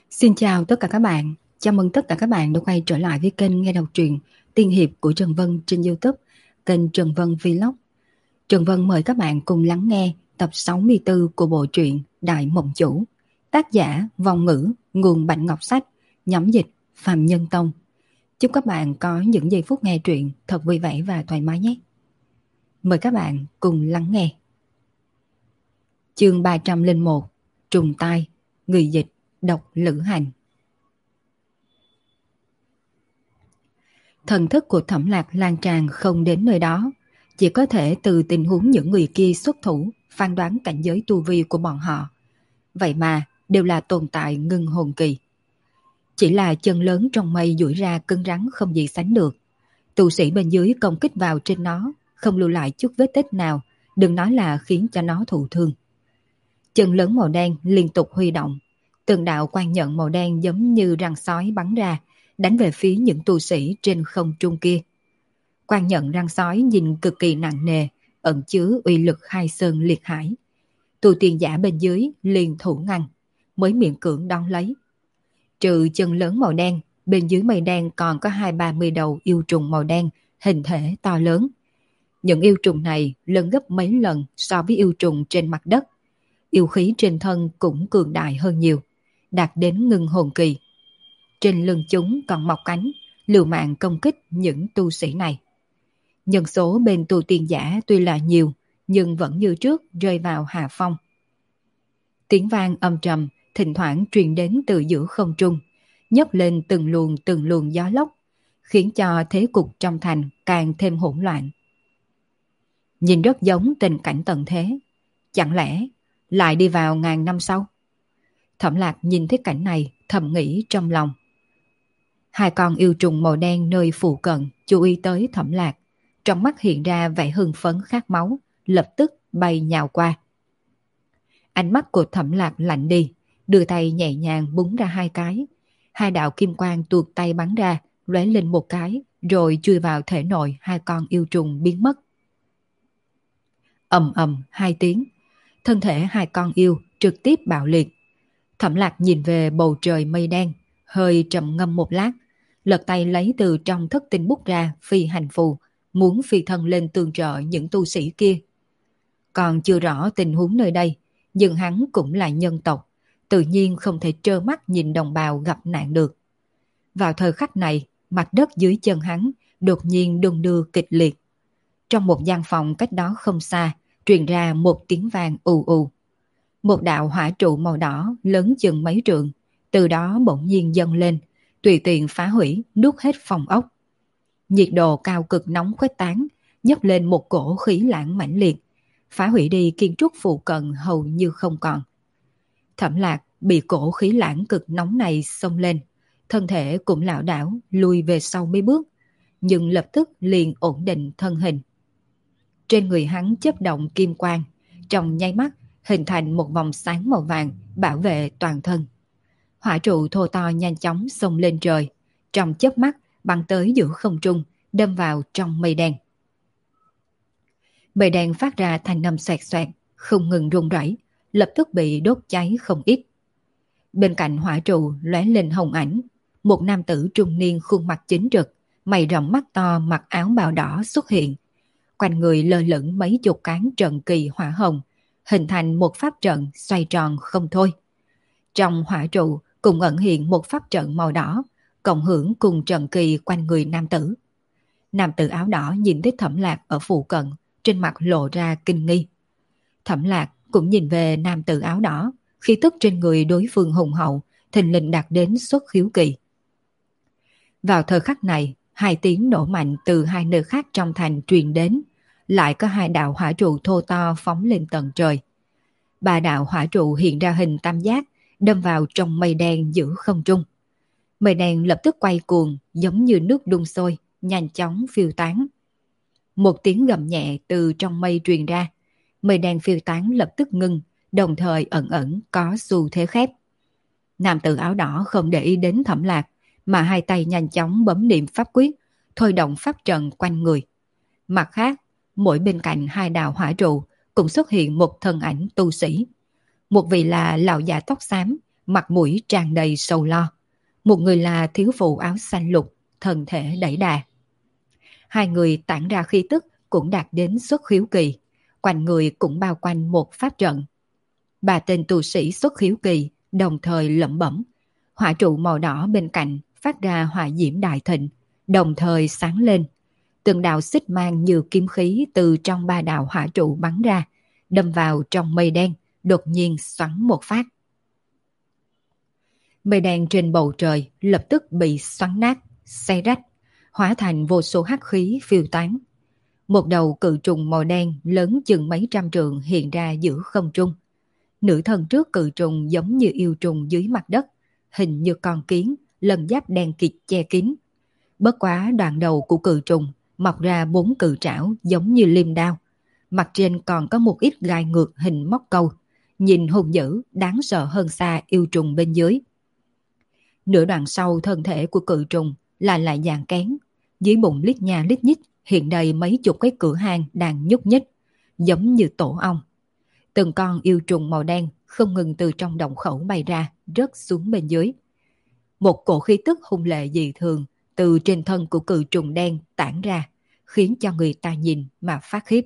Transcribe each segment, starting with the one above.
Xin chào tất cả các bạn. Chào mừng tất cả các bạn đã quay trở lại với kênh nghe đọc truyện tiên hiệp của Trần Vân trên YouTube, kênh Trần Vân Vlog. Trần Vân mời các bạn cùng lắng nghe tập 64 của bộ truyện Đại Mộng Chủ, tác giả Vong Ngữ, nguồn Bạch Ngọc Sách, nhóm dịch Phạm Nhân Tông. Chúc các bạn có những giây phút nghe truyện thật vui vẻ và thoải mái nhé. Mời các bạn cùng lắng nghe. Chương 301, Trùng Tai, người dịch Độc Lữ Hành. Thần thức của Thẩm Lạc lan tràn không đến nơi đó, chỉ có thể từ tình huống những người kia xuất thủ phán đoán cảnh giới tu vi của bọn họ. Vậy mà đều là tồn tại ngưng hồn kỳ. Chỉ là chân lớn trong mây duỗi ra cứng rắn không gì sánh được. Tu sĩ bên dưới công kích vào trên nó, không lưu lại chút vết tích nào, đừng nói là khiến cho nó thụ thương. Chân lớn màu đen liên tục huy động, từng đạo quang nhận màu đen giống như răng sói bắn ra, đánh về phía những tu sĩ trên không trung kia. Quang nhận răng sói nhìn cực kỳ nặng nề, ẩn chứa uy lực khai sơn liệt hải. Tu tiên giả bên dưới liền thủ ngăn, mới miễn cưỡng đón lấy. Trừ chân lớn màu đen, bên dưới mây đen còn có 20-30 đầu yêu trùng màu đen, hình thể to lớn. Những yêu trùng này lớn gấp mấy lần so với yêu trùng trên mặt đất. Yêu khí trên thân cũng cường đại hơn nhiều, đạt đến ngưng hồn kỳ. Trên lưng chúng còn mọc cánh, liều mạng công kích những tu sĩ này. Nhân số bên tu tiên giả tuy là nhiều, nhưng vẫn như trước rơi vào hạ phong. Tiếng vang âm trầm thỉnh thoảng truyền đến từ giữa không trung, nhấc lên từng luồng gió lốc, khiến cho thế cục trong thành càng thêm hỗn loạn. Nhìn rất giống tình cảnh tận thế. Chẳng lẽ lại đi vào ngàn năm sau? Thẩm Lạc nhìn thấy cảnh này thầm nghĩ trong lòng. Hai con yêu trùng màu đen nơi phụ cận chú ý tới Thẩm Lạc, trong mắt hiện ra vẻ hưng phấn khát máu, lập tức bay nhào qua. Ánh mắt của Thẩm Lạc lạnh đi, đưa tay nhẹ nhàng búng ra hai cái. Hai đạo kim quang tuột tay bắn ra, lóe lên một cái, rồi chui vào thể nội hai con yêu trùng biến mất. Ầm ầm hai tiếng, thân thể hai con yêu trực tiếp bạo liệt. Thẩm Lạc nhìn về bầu trời mây đen, hơi trầm ngâm một lát, lật tay lấy từ trong thất tinh bút ra phi hành phù, muốn phi thân lên tương trợ những tu sĩ kia. Còn chưa rõ tình huống nơi đây, nhưng hắn cũng là nhân tộc, tự nhiên không thể trơ mắt nhìn đồng bào gặp nạn được. Vào thời khắc này, mặt đất dưới chân hắn đột nhiên đung đưa kịch liệt. Trong một gian phòng cách đó không xa, truyền ra một tiếng vang ù ù. Một đạo hỏa trụ màu đỏ lớn chừng mấy trượng, từ đó bỗng nhiên dâng lên, tùy tiện phá hủy, nuốt hết phòng ốc. Nhiệt độ cao cực nóng khuếch tán, nhấc lên một cổ khí lãng mãnh liệt, phá hủy đi kiến trúc phụ cận hầu như không còn. Thẩm Lạc bị cổ khí lãng cực nóng này xông lên, thân thể cũng lảo đảo lùi về sau mấy bước, nhưng lập tức liền ổn định thân hình. Trên người hắn chớp động kim quang, trong nháy mắt hình thành một vòng sáng màu vàng bảo vệ toàn thân. Hỏa trụ thô to nhanh chóng xông lên trời, trong chớp mắt bắn tới giữa không trung, đâm vào trong mây đen. Mây đen phát ra thanh âm xoẹt xoẹt, không ngừng rung rẩy, lập tức bị đốt cháy không ít. Bên cạnh hỏa trụ lóe lên hồng ảnh, một nam tử trung niên khuôn mặt chính trực, mày rậm mắt to mặc áo bào đỏ xuất hiện. Quanh người lơ lửng mấy chục cán trận kỳ hỏa hồng, hình thành một pháp trận xoay tròn không thôi. Trong hỏa trụ cùng ẩn hiện một pháp trận màu đỏ, cộng hưởng cùng trận kỳ quanh người nam tử. Nam tử áo đỏ nhìn thấy Thẩm Lạc ở phụ cận, trên mặt lộ ra kinh nghi. Thẩm Lạc cũng nhìn về nam tử áo đỏ, khí tức trên người đối phương hùng hậu, thình lình đạt đến xuất khiếu kỳ. Vào thời khắc này, hai tiếng nổ mạnh từ hai nơi khác trong thành truyền đến, lại có hai đạo hỏa trụ thô to phóng lên tận trời. Ba đạo hỏa trụ hiện ra hình tam giác, đâm vào trong mây đen giữa không trung. Mây đen lập tức quay cuồng giống như nước đun sôi, nhanh chóng phiêu tán. Một tiếng gầm nhẹ từ trong mây truyền ra, mây đen phiêu tán lập tức ngưng, đồng thời ẩn ẩn có xu thế khép. Nam tử áo đỏ không để ý đến Thẩm Lạc, mà hai tay nhanh chóng bấm niệm pháp quyết, thôi động pháp trận quanh người. Mặt khác, mỗi bên cạnh hai đạo hỏa trụ cũng xuất hiện một thân ảnh tu sĩ. Một vị là lão già tóc xám, mặt mũi tràn đầy sầu lo. Một người là thiếu phụ áo xanh lục, thân thể đẩy đà. Hai người tản ra khí tức cũng đạt đến xuất khiếu kỳ, quanh người cũng bao quanh một pháp trận. Ba tên tu sĩ xuất khiếu kỳ đồng thời lẩm bẩm, hỏa trụ màu đỏ bên cạnh phát ra hỏa diễm đại thịnh, đồng thời sáng lên. Từng đạo xích mang như kiếm khí từ trong ba đạo hỏa trụ bắn ra, đâm vào trong mây đen, đột nhiên xoắn một phát. Mây đen trên bầu trời lập tức bị xoắn nát, xé rách, hóa thành vô số hắc khí phiêu tán. Một đầu cự trùng màu đen lớn chừng mấy trăm trượng hiện ra giữa không trung. Nữ thần trước cự trùng giống như yêu trùng dưới mặt đất, hình như con kiến, lân giáp đen kịt che kín. Bất quá đoạn đầu của cự trùng mọc ra 4 cự trảo giống như liêm đao. Mặt trên còn có một ít gai ngược hình móc câu, nhìn hung dữ, đáng sợ hơn xa yêu trùng bên dưới. Nửa đoạn sau thân thể của cự trùng là lại dạng kén, dưới bụng lít nha lít nhít hiện đầy mấy chục cái cửa hang đang nhúc nhích, giống như tổ ong. Từng con yêu trùng màu đen không ngừng từ trong động khẩu bay ra, rớt xuống bên dưới. Một cổ khí tức hung lệ dị thường từ trên thân của cự trùng đen tản ra, khiến cho người ta nhìn mà phát khiếp.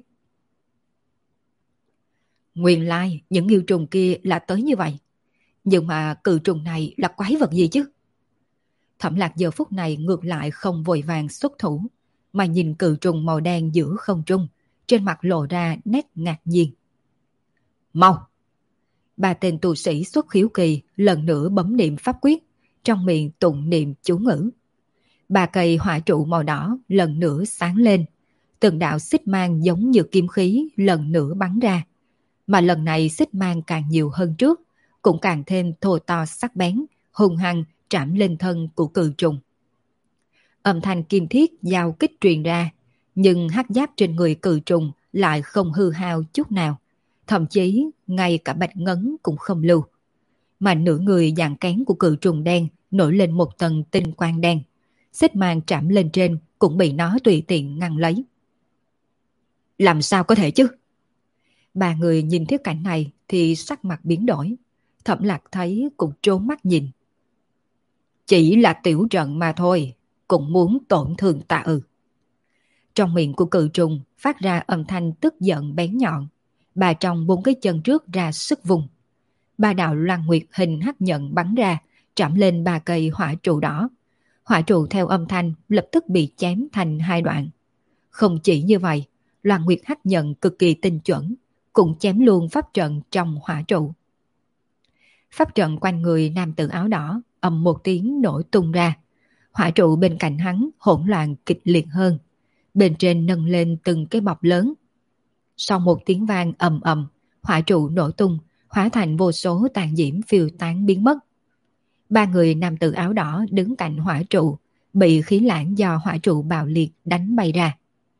Nguyên lai những yêu trùng kia là tới như vậy. Nhưng mà cự trùng này là quái vật gì chứ? Thẩm Lạc giờ phút này ngược lại không vội vàng xuất thủ, mà nhìn cự trùng màu đen giữa không trung, trên mặt lộ ra nét ngạc nhiên. Mau! Ba tên tu sĩ xuất khiếu kỳ lần nữa bấm niệm pháp quyết, trong miệng tụng niệm chú ngữ. Ba cây hỏa trụ màu đỏ lần nữa sáng lên, từng đạo xích mang giống như kim khí lần nữa bắn ra. Mà lần này xích mang càng nhiều hơn trước, cũng càng thêm thô to sắc bén, hung hăng trảm lên thân của cự trùng. Âm thanh kim thiết giao kích truyền ra, nhưng hắc giáp trên người cự trùng lại không hư hao chút nào, thậm chí ngay cả bạch ngấn cũng không lưu. Mà nửa người dạng kén của cự trùng đen nổi lên một tầng tinh quang đen, xích mang trảm lên trên cũng bị nó tùy tiện ngăn lấy. Làm sao có thể chứ? Ba người nhìn thấy cảnh này thì sắc mặt biến đổi. Thẩm Lạc thấy cũng trốn mắt nhìn. Chỉ là tiểu trận mà thôi, cũng muốn tổn thương ta ư? Trong miệng của cự trùng phát ra âm thanh tức giận bén nhọn. Bà trong 4 cái chân trước ra sức vùng. Ba đạo loan nguyệt hình hắc nhận bắn ra, trảm lên 3 cây hỏa trụ đỏ. Hỏa trụ theo âm thanh lập tức bị chém thành 2 đoạn. Không chỉ như vậy, loan nguyệt hắc nhận cực kỳ tinh chuẩn, cũng chém luôn pháp trận trong hỏa trụ. Pháp trận quanh người nam tử áo đỏ ầm một tiếng nổ tung ra. Hỏa trụ bên cạnh hắn hỗn loạn kịch liệt hơn. Bên trên nâng lên từng cái bọc lớn. Sau một tiếng vang ầm ầm, hỏa trụ nổ tung, hóa thành vô số tàn diễm phiêu tán biến mất. Ba người nam tử áo đỏ đứng cạnh hỏa trụ, bị khí lãng do hỏa trụ bạo liệt đánh bay ra.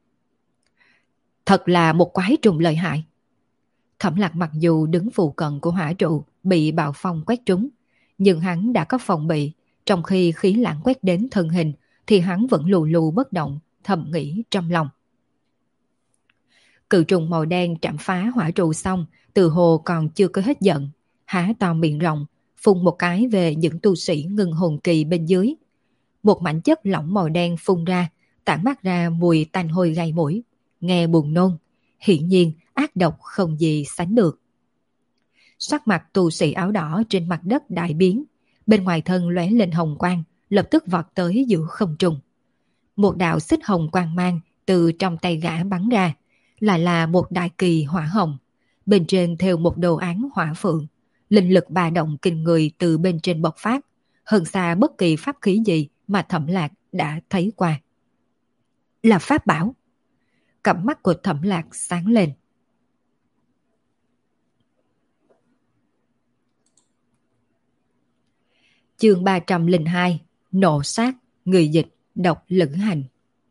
Thật là một quái trùng lợi hại. Thẩm Lạc mặc dù đứng phụ cận của hỏa trụ bị bạo phong quét trúng, nhưng hắn đã có phòng bị, trong khi khí lãng quét đến thân hình thì hắn vẫn lù lù bất động, thầm nghĩ trong lòng. Cự trùng màu đen chạm phá hỏa trụ xong, từ hồ còn chưa có hết giận, há to miệng rộng, phun một cái về những tu sĩ ngưng hồn kỳ bên dưới. Một mảnh chất lỏng màu đen phun ra, tản mát ra mùi tanh hôi gây mũi, nghe buồn nôn, hiển nhiên ác độc không gì sánh được. Sắc mặt tu sĩ áo đỏ trên mặt đất đại biến, bên ngoài thân lóe lên hồng quang, lập tức vọt tới giữa không trung. Một đạo xích hồng quang mang từ trong tay gã bắn ra, lại là một đại kỳ hỏa hồng, bên trên thêu một đồ án hỏa phượng, linh lực ba động kinh người từ bên trên bộc phát, hơn xa bất kỳ pháp khí gì mà Thẩm Lạc đã thấy qua. Là pháp bảo. Cặp mắt của Thẩm Lạc sáng lên. Chương 302, nộ sát, người dịch, độc lữ hành.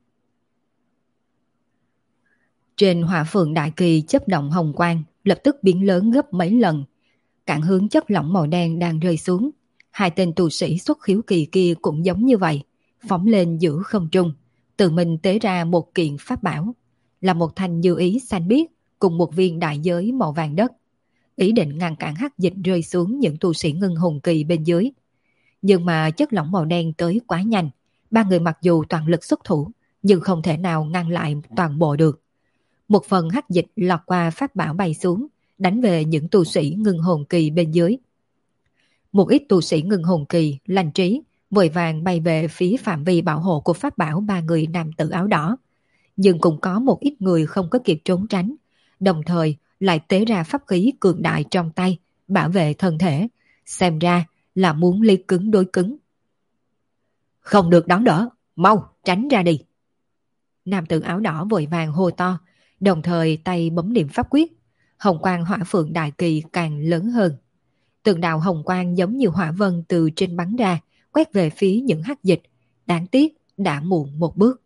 Trên hỏa phượng đại kỳ chớp động hồng quang, lập tức biến lớn gấp mấy lần. Cản hướng chất lỏng màu đen đang rơi xuống. Hai tên tu sĩ xuất khiếu kỳ kia cũng giống như vậy, phóng lên giữa không trung, tự mình tế ra một kiện pháp bảo, là một thanh như ý xanh biếc cùng một viên đại giới màu vàng đất. ý định ngăn cản hắc dịch rơi xuống những tu sĩ ngưng hồn kỳ bên dưới. Nhưng mà chất lỏng màu đen tới quá nhanh, ba người mặc dù toàn lực xuất thủ, nhưng không thể nào ngăn lại toàn bộ được. Một phần hắc dịch lọt qua pháp bảo bay xuống, đánh về những tu sĩ ngưng hồn kỳ bên dưới. Một ít tu sĩ ngưng hồn kỳ lành trí vội vàng bay về phía phạm vi bảo hộ của pháp bảo ba người nam tử áo đỏ. Nhưng cũng có một ít người không có kịp trốn tránh, đồng thời lại tế ra pháp khí cường đại trong tay, bảo vệ thân thể, xem ra là muốn ly cứng đối cứng. Không được đón đỡ, mau tránh ra đi. Nam tử áo đỏ vội vàng hô to, đồng thời tay bấm niệm pháp quyết, hồng quang hỏa phượng đại kỳ càng lớn hơn. Từng đạo hồng quang giống như hỏa vân từ trên bắn ra, quét về phía những hắc dịch, đáng tiếc đã muộn một bước.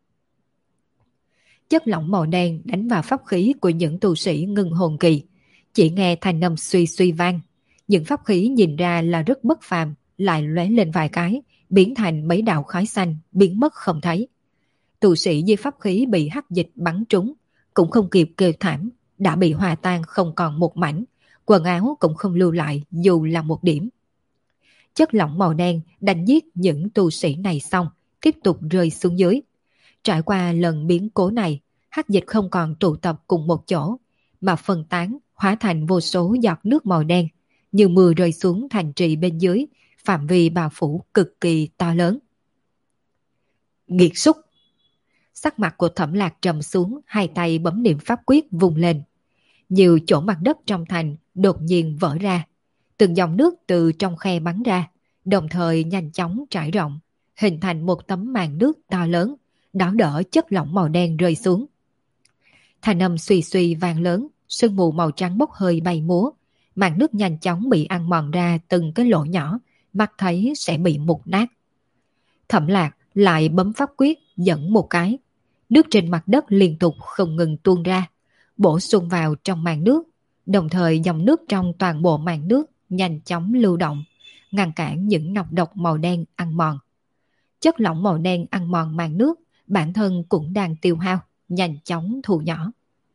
Chất lỏng màu đen đánh vào pháp khí của những tu sĩ ngưng hồn kỳ, chỉ nghe thanh âm suy suy vang. Những pháp khí nhìn ra là rất bất phàm, lại lóe lên vài cái, biến thành mấy đạo khói xanh, biến mất không thấy. Tu sĩ dưới pháp khí bị hắc dịch bắn trúng, cũng không kịp kêu thảm, đã bị hòa tan không còn một mảnh, quần áo cũng không lưu lại dù là một điểm. Chất lỏng màu đen đánh giết những tu sĩ này xong, tiếp tục rơi xuống dưới. Trải qua lần biến cố này, hắc dịch không còn tụ tập cùng một chỗ, mà phân tán, hóa thành vô số giọt nước màu đen, như mưa rơi xuống thành trì bên dưới, phạm vi bao phủ cực kỳ to lớn. Nghiệt xúc! Sắc mặt của Thẩm Lạc trầm xuống, hai tay bấm niệm pháp quyết vùng lên. Nhiều chỗ mặt đất trong thành đột nhiên vỡ ra, từng dòng nước từ trong khe bắn ra, đồng thời nhanh chóng trải rộng, hình thành một tấm màn nước to lớn, đón đỡ chất lỏng màu đen rơi xuống. Thanh âm suy suy vang lớn, sương mù màu trắng bốc hơi bay múa, màn nước nhanh chóng bị ăn mòn ra từng cái lỗ nhỏ, mắt thấy sẽ bị mục nát. Thẩm Lạc lại bấm pháp quyết dẫn một cái, nước trên mặt đất liên tục không ngừng tuôn ra, bổ sung vào trong màn nước, đồng thời dòng nước trong toàn bộ màn nước nhanh chóng lưu động, ngăn cản những nọc độc màu đen ăn mòn. Chất lỏng màu đen ăn mòn màn nước, bản thân cũng đang tiêu hao, nhanh chóng thu nhỏ.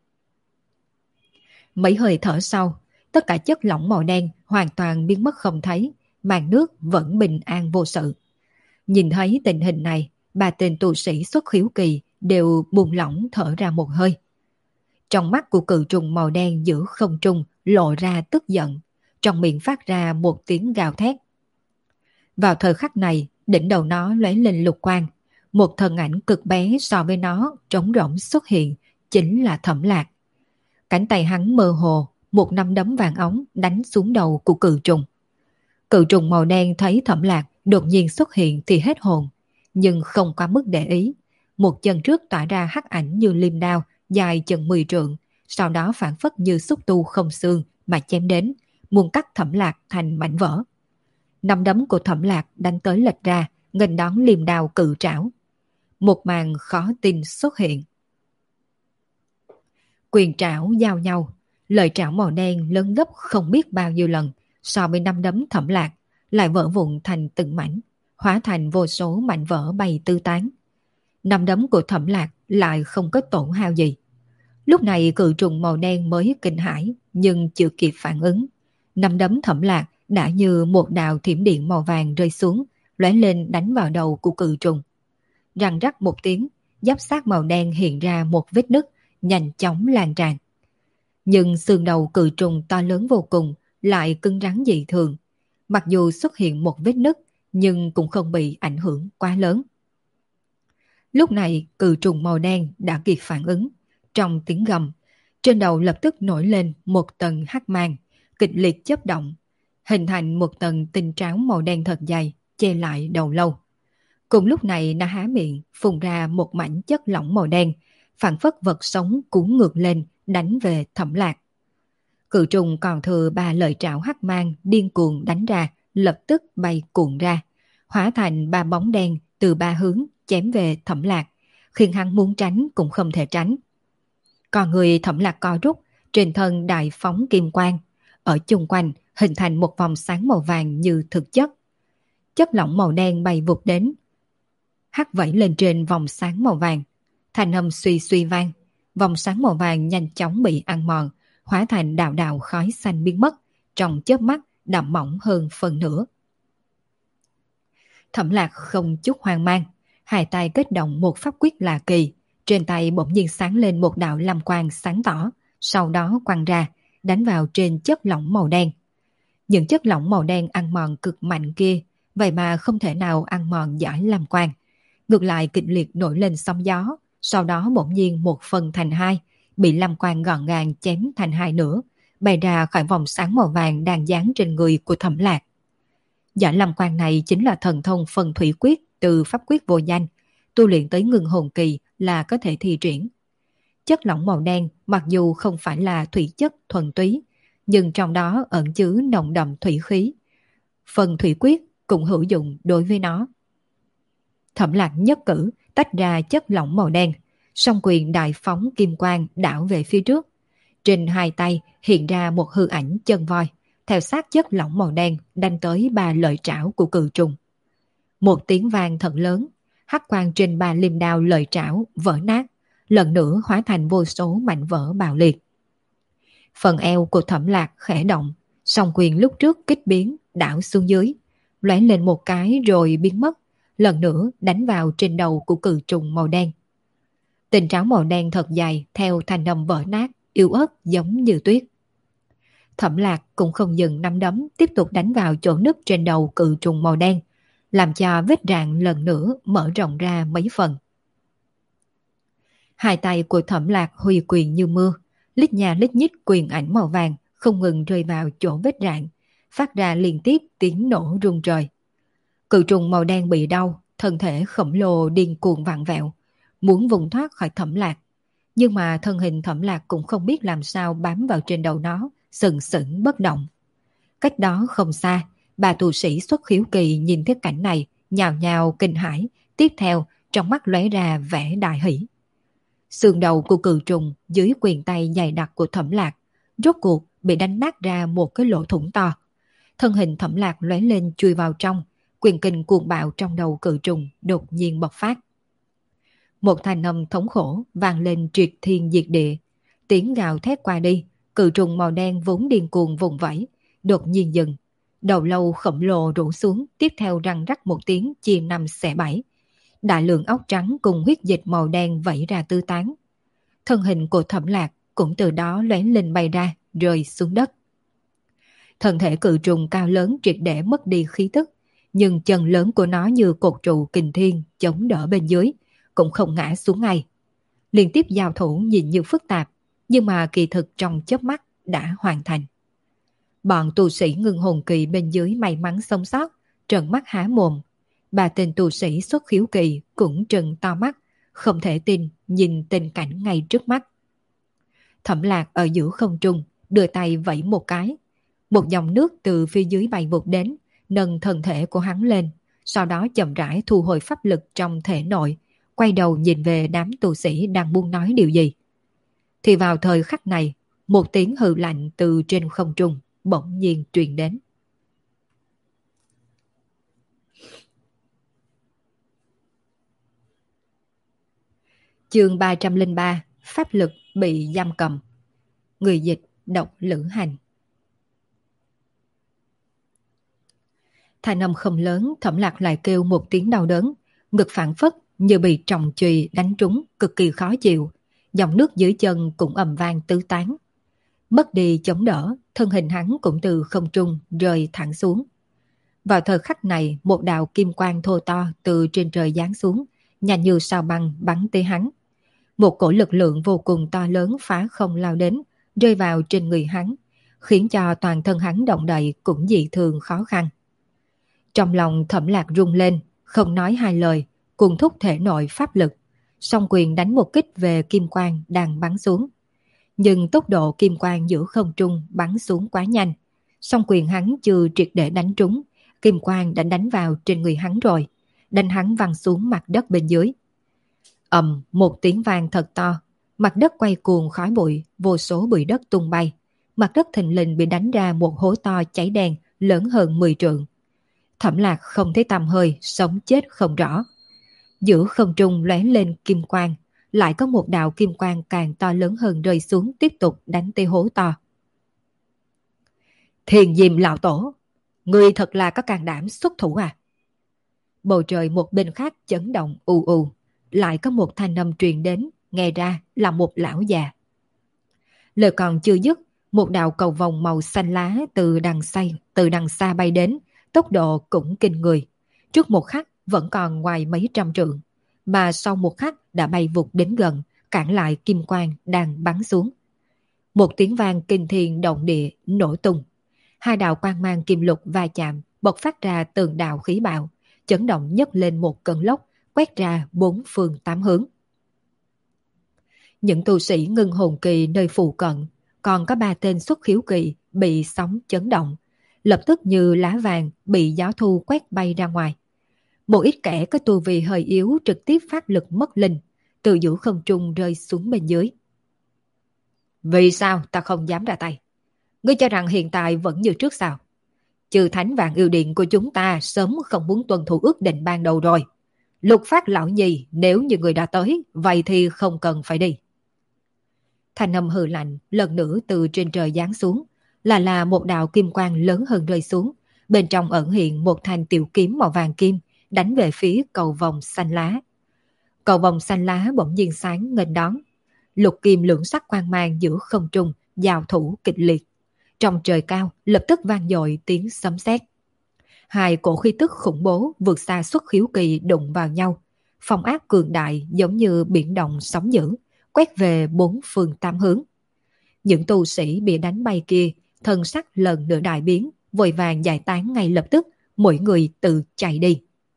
Mấy hơi thở sau, tất cả chất lỏng màu đen hoàn toàn biến mất không thấy, màn nước vẫn bình an vô sự. Nhìn thấy tình hình này, ba tên tu sĩ xuất khiếu kỳ đều buông lỏng thở ra một hơi. Trong mắt của cự trùng màu đen giữa không trung lộ ra tức giận, trong miệng phát ra một tiếng gào thét. Vào thời khắc này, đỉnh đầu nó lóe lên lục quang, một thân ảnh cực bé so với nó trống rỗng xuất hiện, chính là Thẩm Lạc. Cánh tay hắn mơ hồ, một nắm đấm vàng ống đánh xuống đầu của cự trùng. Cự trùng màu đen thấy Thẩm Lạc đột nhiên xuất hiện thì hết hồn, nhưng không quá mức để ý. Một chân trước tỏa ra hắc ảnh như liêm đao, dài chừng 10 trượng, sau đó phản phất như xúc tu không xương mà chém đến, muốn cắt Thẩm Lạc thành mảnh vỡ. Nắm đấm của Thẩm Lạc đánh tới lệch ra, nghênh đón liềm đao cự trảo. Một màn khó tin xuất hiện. Quyền trảo giao nhau, lợi trảo màu đen lớn gấp không biết bao nhiêu lần so với nắm đấm Thẩm Lạc, lại vỡ vụn thành từng mảnh, hóa thành vô số mảnh vỡ bay tứ tán. Nắm đấm của Thẩm Lạc lại không có tổn hao gì. Lúc này cự trùng màu đen mới kinh hãi, nhưng chưa kịp phản ứng. Nắm đấm Thẩm Lạc đã như một đạo thiểm điện màu vàng rơi xuống, lóe lên đánh vào đầu của cự trùng. Răng rắc một tiếng, giáp xác màu đen hiện ra một vết nứt, nhanh chóng lan tràn. Nhưng xương đầu cự trùng to lớn vô cùng, lại cứng rắn dị thường. Mặc dù xuất hiện một vết nứt, nhưng cũng không bị ảnh hưởng quá lớn. Lúc này cự trùng màu đen đã kịp phản ứng. Trong tiếng gầm, trên đầu lập tức nổi lên một tầng hắc mang, kịch liệt chớp động, hình thành một tầng tinh tráo màu đen thật dày, che lại đầu lâu. Cùng lúc này nó há miệng, phun ra một mảnh chất lỏng màu đen, phản phất vật sống cuốn ngược lên, đánh về Thẩm Lạc. Cự trùng còn thừa 3 lợi trảo hắc mang điên cuồng đánh ra, lập tức bay cuộn ra, hóa thành 3 bóng đen từ 3 hướng chém về Thẩm Lạc, khiến hắn muốn tránh cũng không thể tránh. Còn người Thẩm Lạc co rút, trên thân đại phóng kim quang, ở chung quanh hình thành một vòng sáng màu vàng như thực chất. Chất lỏng màu đen bay vụt đến, hắt vẫy lên trên vòng sáng màu vàng. Thanh âm suy suy vang, vòng sáng màu vàng nhanh chóng bị ăn mòn, hóa thành đạo đạo khói xanh biến mất, trong chớp mắt đậm mỏng hơn phần nửa. Thẩm Lạc không chút hoang mang, hai tay kết động một pháp quyết lạ kỳ, trên tay bỗng nhiên sáng lên một đạo lam quang sáng tỏ, sau đó quăng ra, đánh vào trên chất lỏng màu đen. Những chất lỏng màu đen ăn mòn cực mạnh kia, vậy mà không thể nào ăn mòn giải lam quang. Ngược lại kịch liệt nổi lên sóng gió, sau đó bỗng nhiên một phần thành hai, bị lam quang gọn gàng chém thành hai nửa, bay ra khỏi vòng sáng màu vàng đang dán trên người của Thẩm Lạc. Giải lam quang này chính là thần thông phần thủy quyết từ pháp quyết vô danh, tu luyện tới ngưng hồn kỳ là có thể thi triển. Chất lỏng màu đen mặc dù không phải là thủy chất thuần túy, nhưng trong đó ẩn chứa nồng đậm thủy khí. Phần thủy quyết cũng hữu dụng đối với nó. Thẩm Lạc nhất cử tách ra chất lỏng màu đen, song quyền đại phóng kim quang đảo về phía trước. Trên hai tay hiện ra một hư ảnh chân voi, theo sát chất lỏng màu đen đánh tới ba lợi trảo của cự trùng. Một tiếng vang thật lớn, hắc quang trên ba liềm đao lợi trảo vỡ nát, lần nữa hóa thành vô số mảnh vỡ bạo liệt. Phần eo của Thẩm Lạc khẽ động, song quyền lúc trước kích biến đảo xuống dưới, lóe lên một cái rồi biến mất, lần nữa đánh vào trên đầu của cự trùng màu đen. Tình trảo màu đen thật dài theo thanh âm vỡ nát, yếu ớt giống như tuyết. Thẩm Lạc cũng không dừng nắm đấm, tiếp tục đánh vào chỗ nứt trên đầu cự trùng màu đen, làm cho vết rạn lần nữa mở rộng ra mấy phần. Hai tay của Thẩm Lạc huy quyền như mưa, lít nha lít nhít quyền ảnh màu vàng không ngừng rơi vào chỗ vết rạn, phát ra liên tiếp tiếng nổ rung trời. Cự trùng màu đen bị đau, thân thể khổng lồ điên cuồng vặn vẹo, muốn vùng thoát khỏi Thẩm Lạc. Nhưng mà thân hình Thẩm Lạc cũng không biết làm sao bám vào trên đầu nó, sừng sững bất động. Cách đó không xa, bà tu sĩ xuất khiếu kỳ nhìn thấy cảnh này, nhào nhào kinh hãi, tiếp theo trong mắt lóe ra vẻ đại hỷ. Xương đầu của cự trùng dưới quyền tay dày đặc của Thẩm Lạc rốt cuộc bị đánh nát ra một cái lỗ thủng to. Thân hình Thẩm Lạc lóe lên chui vào trong, quyền kình cuồng bạo trong đầu cự trùng đột nhiên bộc phát. Một thanh âm thống khổ vang lên triệt thiên diệt địa, tiếng gào thét qua đi, cự trùng màu đen vốn điên cuồng vùng vẫy, đột nhiên dừng. Đầu lâu khổng lồ rũ xuống, tiếp theo răng rắc một tiếng chia năm xẻ bảy. Đại lượng óc trắng cùng huyết dịch màu đen vẩy ra tứ tán. Thân hình của Thẩm Lạc cũng từ đó lóe lên bay ra, rơi xuống đất. Thân thể cự trùng cao lớn triệt để mất đi khí tức, nhưng chân lớn của nó như cột trụ kình thiên chống đỡ bên dưới, cũng không ngã xuống ngay. Liên tiếp giao thủ nhìn như phức tạp, nhưng mà kỳ thực trong chớp mắt đã hoàn thành. Bọn tu sĩ ngưng hồn kỳ bên dưới may mắn sống sót, trợn mắt há mồm. Bà tên tu sĩ xuất khiếu kỳ cũng trừng to mắt, không thể tin nhìn tình cảnh ngay trước mắt. Thẩm Lạc ở giữa không trung, đưa tay vẫy một cái. Một dòng nước từ phía dưới bay vụt đến, nâng thân thể của hắn lên, sau đó chậm rãi thu hồi pháp lực trong thể nội, quay đầu nhìn về đám tu sĩ đang buông nói điều gì. Thì vào thời khắc này, một tiếng hừ lạnh từ trên không trung bỗng nhiên truyền đến. Chương 303, pháp lực bị giam cầm. Người dịch Độc Lữ Hành. Thanh âm không lớn, Thẩm Lạc lại kêu một tiếng đau đớn, ngực phản phất như bị trọng chùy đánh trúng, cực kỳ khó chịu. Dòng nước dưới chân cũng ầm vang tứ tán. Mất đi chống đỡ, thân hình hắn cũng từ không trung rơi thẳng xuống. Vào thời khắc này, một đạo kim quang thô to từ trên trời giáng xuống, nhanh như sao băng bắn tới hắn. Một cổ lực lượng vô cùng to lớn phá không lao đến, rơi vào trên người hắn, khiến cho toàn thân hắn động đậy cũng dị thường khó khăn. Trong lòng Thẩm Lạc rung lên, không nói hai lời, cùng thúc thể nội pháp lực, song quyền đánh một kích về kim quang đang bắn xuống. Nhưng tốc độ kim quang giữa không trung bắn xuống quá nhanh, song quyền hắn chưa triệt để đánh trúng, kim quang đã đánh vào trên người hắn rồi, đánh hắn văng xuống mặt đất bên dưới. Ầm, một tiếng vang thật to, mặt đất quay cuồng khói bụi, vô số bụi đất tung bay, mặt đất thình lình bị đánh ra một hố to cháy đen lớn hơn 10 trượng. Thẩm Lạc không thấy tăm hơi, sống chết không rõ. Giữa không trung lóe lên kim quang, lại có một đạo kim quang càng to lớn hơn rơi xuống tiếp tục đánh tới hố to. Thiền Diệm lão tổ, ngươi thật là có can đảm xuất thủ à? Bầu trời một bên khác chấn động ù ù, lại có một thanh âm truyền đến, nghe ra là một lão già. Lời còn chưa dứt, một đạo cầu vồng màu xanh lá từ đằng xa bay đến, tốc độ cũng kinh người. Trước một khắc vẫn còn ngoài mấy trăm trượng, mà sau một khắc đã bay vụt đến gần, cản lại kim quang đang bắn xuống. Một tiếng vang kinh thiên động địa nổ tung. Hai đạo quang mang kim lục va chạm, bộc phát ra từng đạo khí bạo, chấn động nhấc lên một cơn lốc, quét ra bốn phương tám hướng. Những tu sĩ ngưng hồn kỳ nơi phụ cận, còn có 3 tên xuất khiếu kỳ bị sóng chấn động, lập tức như lá vàng bị gió thu quét bay ra ngoài. Một ít kẻ có tu vi hơi yếu trực tiếp phát lực mất linh, từ giữa không trung rơi xuống bên dưới. Vì sao ta không dám ra tay? Ngươi cho rằng hiện tại vẫn như trước sao? Chư thánh vạn yêu điện của chúng ta sớm không muốn tuân thủ ước định ban đầu rồi. Lục Phát lão nhì, nếu như người đã tới, vậy thì không cần phải đi. Thanh âm hừ lạnh lần nữa từ trên trời giáng xuống, là một đạo kim quang lớn hơn rơi xuống, bên trong ẩn hiện một thanh tiểu kiếm màu vàng kim, đánh về phía cầu vồng xanh lá. Cầu vồng xanh lá bỗng nhiên sáng nghênh đón. Lục kim lưỡng sắc quang mang giữa không trung, giao thủ kịch liệt. Trong trời cao lập tức vang dội tiếng sấm sét. Hai cổ khí tức khủng bố vượt xa xuất khiếu kỳ đụng vào nhau, phong áp cường đại giống như biển động sóng dữ, quét về bốn phương tám hướng. Những tu sĩ bị đánh bay kia, thân sắc lần nữa đại biến, vội vàng giải tán ngay lập tức, mỗi người tự chạy đi.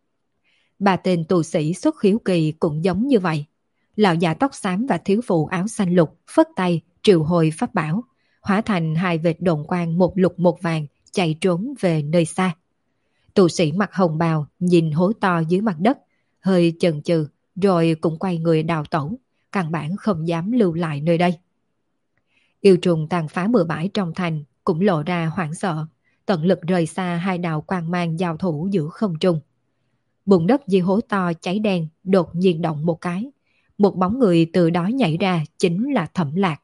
3 tên tu sĩ xuất khiếu kỳ cũng giống như vậy. Lão già tóc xám và thiếu phụ áo xanh lục phất tay triệu hồi pháp bảo, hóa thành 2 vệt độn quang một lục một vàng chạy trốn về nơi xa. Tu sĩ mặc hồng bào nhìn hố to dưới mặt đất, hơi chần chừ rồi cũng quay người đào tẩu, căn bản không dám lưu lại nơi đây. Yêu trùng tàn phá bừa bãi trong thành cũng lộ ra hoảng sợ, tận lực rời xa 2 đạo quang mang giao thủ giữa không trung. Bùn đất dưới hố to cháy đen đột nhiên động một cái, một bóng người từ đó nhảy ra chính là Thẩm Lạc.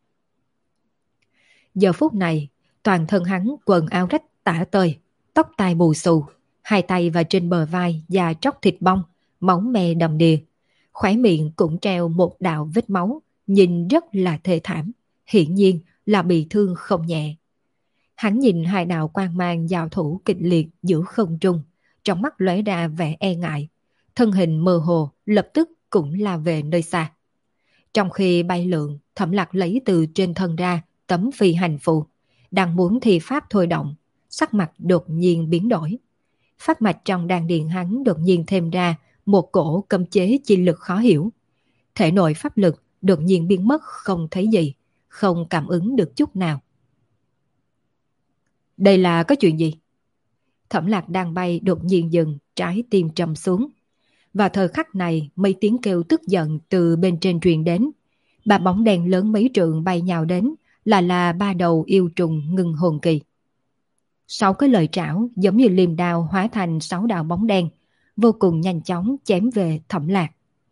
Giờ phút này, toàn thân hắn quần áo rách tả tơi, tóc tai bù xù, 2 tay và trên bờ vai da tróc thịt bong, máu me đầm đìa. Khóe miệng cũng treo một đạo vết máu, nhìn rất là thê thảm, hiển nhiên là bị thương không nhẹ. Hắn nhìn 2 đạo quang mang giao thủ kịch liệt giữa không trung, trong mắt lóe ra vẻ e ngại, thân hình mơ hồ lập tức cũng là về nơi xa. Trong khi bay lượn, Thẩm Lạc lấy từ trên thân ra tấm phi hành phù, đang muốn thi pháp thôi động, sắc mặt đột nhiên biến đổi. Pháp mạch trong đan điền hắn đột nhiên thêm ra một cổ cấm chế chi lực khó hiểu. Thể nội pháp lực đột nhiên biến mất không thấy gì, không cảm ứng được chút nào. Đây là có chuyện gì? Thẩm Lạc đang bay đột nhiên dừng, trái tim trầm xuống. Vào thời khắc này, mấy tiếng kêu tức giận từ bên trên truyền đến. 3 bóng đèn lớn mấy trượng bay nhào đến, là 3 đầu yêu trùng ngưng hồn kỳ. 6 cái lợi trảo giống như liềm đao hóa thành 6 đạo bóng đen, vô cùng nhanh chóng chém về Thẩm Lạc.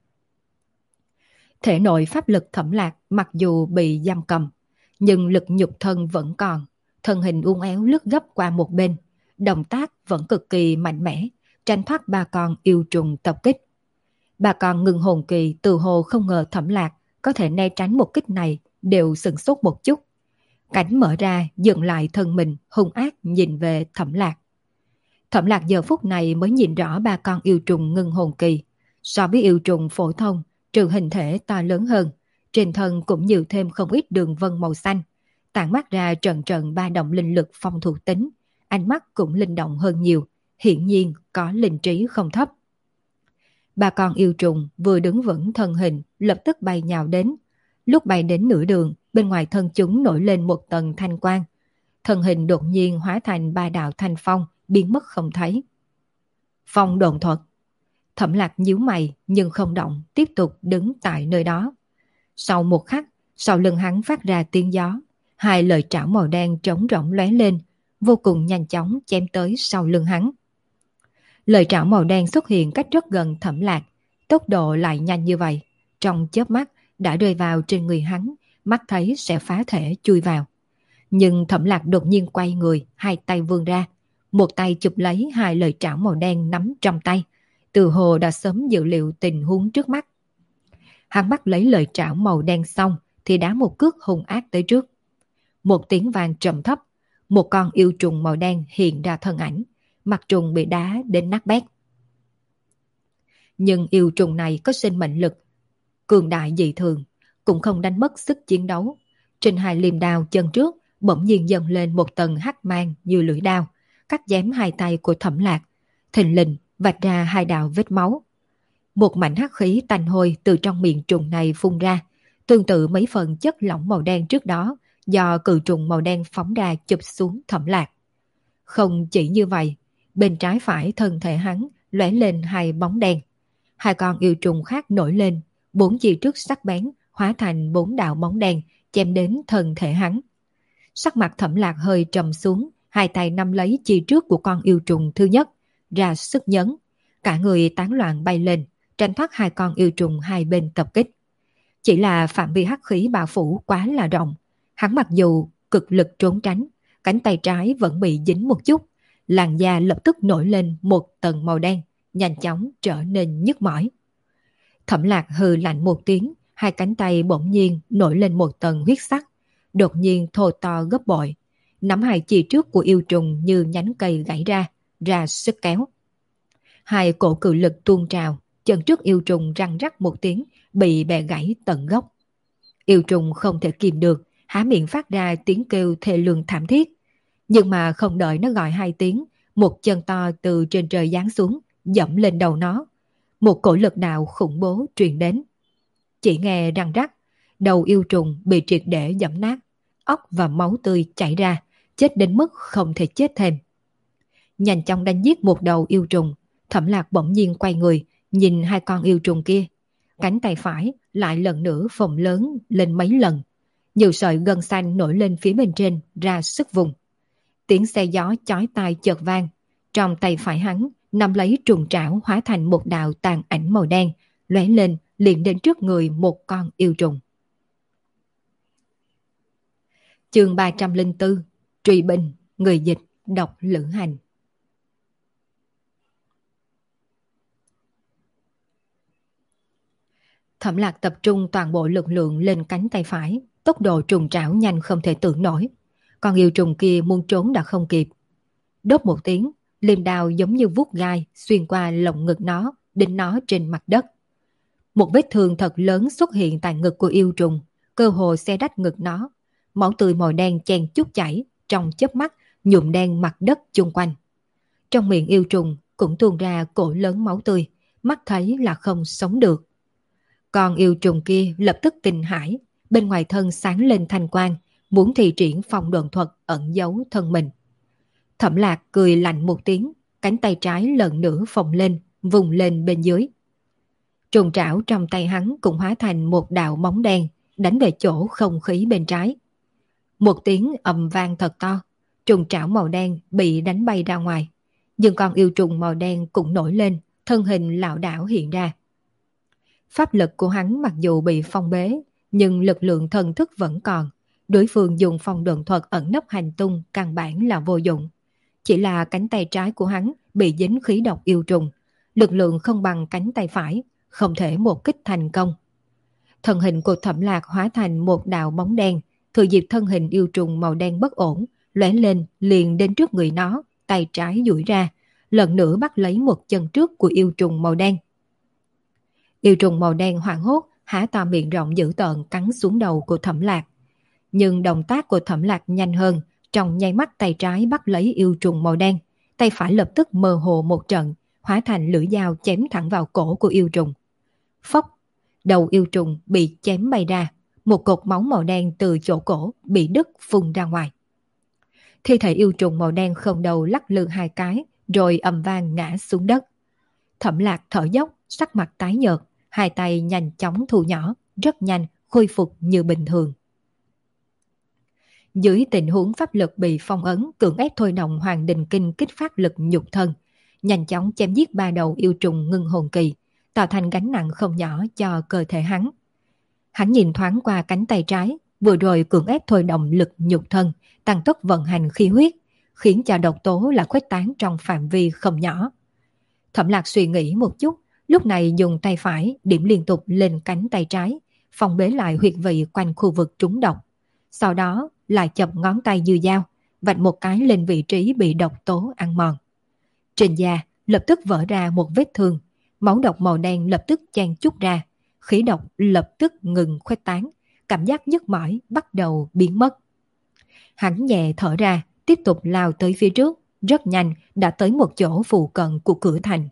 Thể nội pháp lực Thẩm Lạc mặc dù bị giam cầm, nhưng lực nhục thân vẫn còn, thân hình uốn éo lướt gấp qua một bên, động tác vẫn cực kỳ mạnh mẽ, tránh thoát 3 con yêu trùng tập kích. 3 con ngưng hồn kỳ từ hồ không ngờ Thẩm Lạc có thể né tránh một kích này, đều sửng sốt một chút. Cảnh mở ra, dựng lại thân mình, hung ác nhìn về Thẩm Lạc. Thẩm Lạc giờ phút này mới nhìn rõ 3 con yêu trùng ngưng hồn kỳ. So với yêu trùng phổ thông, trừ hình thể to lớn hơn, trên thân cũng nhiều thêm không ít đường vân màu xanh, tản mát ra trận trận ba động linh lực phong thuộc tính, ánh mắt cũng linh động hơn nhiều, hiển nhiên có linh trí không thấp. 3 con yêu trùng vừa đứng vững thân hình, lập tức bay nhào đến. Lúc bay đến nửa đường, bên ngoài thân chúng nổi lên một tầng thanh quang. Thân hình đột nhiên hóa thành 3 đạo thanh phong, biến mất không thấy. Phong độn thuật. Thẩm Lạc nhíu mày nhưng không động, tiếp tục đứng tại nơi đó. Sau một khắc, sau lưng hắn phát ra tiếng gió, 2 lợi trảo màu đen trống rỗng lóe lên, vô cùng nhanh chóng chém tới sau lưng hắn. Lợi trảo màu đen xuất hiện cách rất gần Thẩm Lạc, tốc độ lại nhanh như vậy, trong chớp mắt đã rơi vào trên người hắn, mắt thấy sẽ phá thể chui vào. Nhưng Thẩm Lạc đột nhiên quay người, hai tay vươn ra, một tay chụp lấy hai lợi trảo màu đen nắm trong tay, từ hồ đã sớm dự liệu tình huống trước mắt. Hắn bắt lấy lợi trảo màu đen xong thì đá một cước hung ác tới trước. Một tiếng vang trầm thấp, một con yêu trùng màu đen hiện ra thân ảnh, mặt trùng bị đá đến nát bét. Nhưng yêu trùng này có sinh mệnh lực cường đại dị thường, cũng không đánh mất sức chiến đấu. Trên hai liềm đao chân trước bỗng nhiên dâng lên một tầng hắc mang như lưỡi đao, cắt chém hai tay của Thẩm Lạc, thình lình vạch ra hai đạo vết máu. Một mảnh hắc khí tanh hôi từ trong miệng trùng này phun ra, tương tự mấy phần chất lỏng màu đen trước đó do cự trùng màu đen phóng ra chụp xuống Thẩm Lạc. Không chỉ như vậy, bên trái phải thân thể hắn lóe lên hai bóng đen. Hai con yêu trùng khác nổi lên, bốn chi trước sắc bén hóa thành bốn đạo bóng đen chém đến thân thể hắn. Sắc mặt Thẩm Lạc hơi trầm xuống, hai tay nắm lấy chi trước của con yêu trùng thứ nhất, ra sức nhấn. Cả người tán loạn bay lên, tránh thoát hai con yêu trùng hai bên tập kích. Chỉ là phạm vi hắc khí bao phủ quá là rộng. Hắn mặc dù cực lực trốn tránh, cánh tay trái vẫn bị dính một chút, làn da lập tức nổi lên một tầng màu đen, nhanh chóng trở nên nhức mỏi. Thẩm Lạc hừ lạnh một tiếng, hai cánh tay bỗng nhiên nổi lên một tầng huyết sắc, đột nhiên thô to gấp bội, nắm hai chỉ trước của yêu trùng như nhánh cây gãy ra sức kéo. Hai cổ cự lực tuôn trào, chân trước yêu trùng răng rắc một tiếng, bị bẻ gãy tận gốc. Yêu trùng không thể kìm được, há miệng phát ra tiếng kêu thê lương thảm thiết. Nhưng mà không đợi nó gọi hai tiếng, một chân to từ trên trời giáng xuống, dẫm lên đầu nó. Một cổ lực đạo khủng bố truyền đến. Chỉ nghe răng rắc, đầu yêu trùng bị triệt để dẫm nát, óc và máu tươi chảy ra, chết đến mức không thể chết thêm. Nhanh chóng đánh giết một đầu yêu trùng, Thẩm Lạc bỗng nhiên quay người, nhìn hai con yêu trùng kia. Cánh tay phải lại lần nữa phồng lớn lên mấy lần. Nhiều sợi gân xanh nổi lên phía bên trên, ra sức vùng. Tiếng xe gió chói tai chợt vang. Trong tay phải hắn nắm lấy trùng trảo hóa thành một đạo tàn ảnh màu đen, lóe lên liền đến trước người một con yêu trùng. Chương 304, Truy binh, người dịch, đọc Lữ Hành. Thẩm Lạc tập trung toàn bộ lực lượng lên cánh tay phải, tốc độ trùng trảo nhanh không thể tưởng nổi. Con yêu trùng kia muốn trốn đã không kịp. Đốt một tiếng, liềm đao giống như vuốt gai xuyên qua lồng ngực nó, đinh nó trên mặt đất. Một vết thương thật lớn xuất hiện tại ngực của yêu trùng, cơ hồ xé rách ngực nó. Máu tươi màu đen chen chút chảy, trong chớp mắt nhuộm đen mặt đất chung quanh. Trong miệng yêu trùng cũng tuôn ra cổ lớn máu tươi, mắt thấy là không sống được. Còn yêu trùng kia lập tức kinh hãi, bên ngoài thân sáng lên thanh quang, muốn thi triển phong độn thuật ẩn giấu thân mình. Thẩm Lạc cười lạnh một tiếng, cánh tay trái lần nữa phồng lên, vùng lên bên dưới. Trùng trảo trong tay hắn cũng hóa thành một đạo bóng đen, đánh về chỗ không khí bên trái. Một tiếng ầm vang thật to, trùng trảo màu đen bị đánh bay ra ngoài. Nhưng con yêu trùng màu đen cũng nổi lên, thân hình lảo đảo hiện ra. Pháp lực của hắn mặc dù bị phong bế, nhưng lực lượng thần thức vẫn còn. Đối phương dùng phong độn thuật ẩn nấp hành tung căn bản là vô dụng. Chỉ là cánh tay trái của hắn bị dính khí độc yêu trùng, lực lượng không bằng cánh tay phải, không thể một kích thành công. Thân hình của Thẩm Lạc hóa thành một đạo bóng đen, thừa dịp thân hình yêu trùng màu đen bất ổn, lóe lên liền đến trước người nó, tay trái duỗi ra, lần nữa bắt lấy một chân trước của yêu trùng màu đen. Yêu trùng màu đen hoảng hốt, há to miệng rộng dữ tợn cắn xuống đầu của Thẩm Lạc. Nhưng động tác của Thẩm Lạc nhanh hơn, trong nháy mắt tay trái bắt lấy yêu trùng màu đen, tay phải lập tức mơ hồ một trận, hóa thành lưỡi dao chém thẳng vào cổ của yêu trùng. Phốc, đầu yêu trùng bị chém bay ra, một cột máu màu đen từ chỗ cổ bị đứt phun ra ngoài. Thi thể yêu trùng màu đen không đầu lắc lư hai cái, rồi ầm vang ngã xuống đất. Thẩm Lạc thở dốc, sắc mặt tái nhợt, hai tay nhanh chóng thu nhỏ, rất nhanh khôi phục như bình thường. Dưới tình huống pháp lực bị phong ấn, cưỡng ép thôi động Hoàng Đình Kinh kích phát lực nhục thân, nhanh chóng chém giết ba đầu yêu trùng ngưng hồn kỳ, tạo thành gánh nặng không nhỏ cho cơ thể hắn. Hắn nhìn thoáng qua cánh tay trái, vừa rồi cưỡng ép thôi động lực nhục thân, tăng tốc vận hành khí huyết, khiến cho độc tố là khuếch tán trong phạm vi không nhỏ. Thẩm Lạc suy nghĩ một chút, lúc này dùng tay phải điểm liên tục lên cánh tay trái, phòng bế lại huyệt vị quanh khu vực trúng độc. Sau đó lại chập ngón tay dư dao, vạch một cái lên vị trí bị độc tố ăn mòn. Trên da lập tức vỡ ra một vết thương, máu độc màu đen lập tức chan chúc ra, khí độc lập tức ngừng khuếch tán, cảm giác nhức mỏi bắt đầu biến mất. Hắn nhẹ thở ra, tiếp tục lao tới phía trước, rất nhanh đã tới một chỗ phụ cận của cửa thành.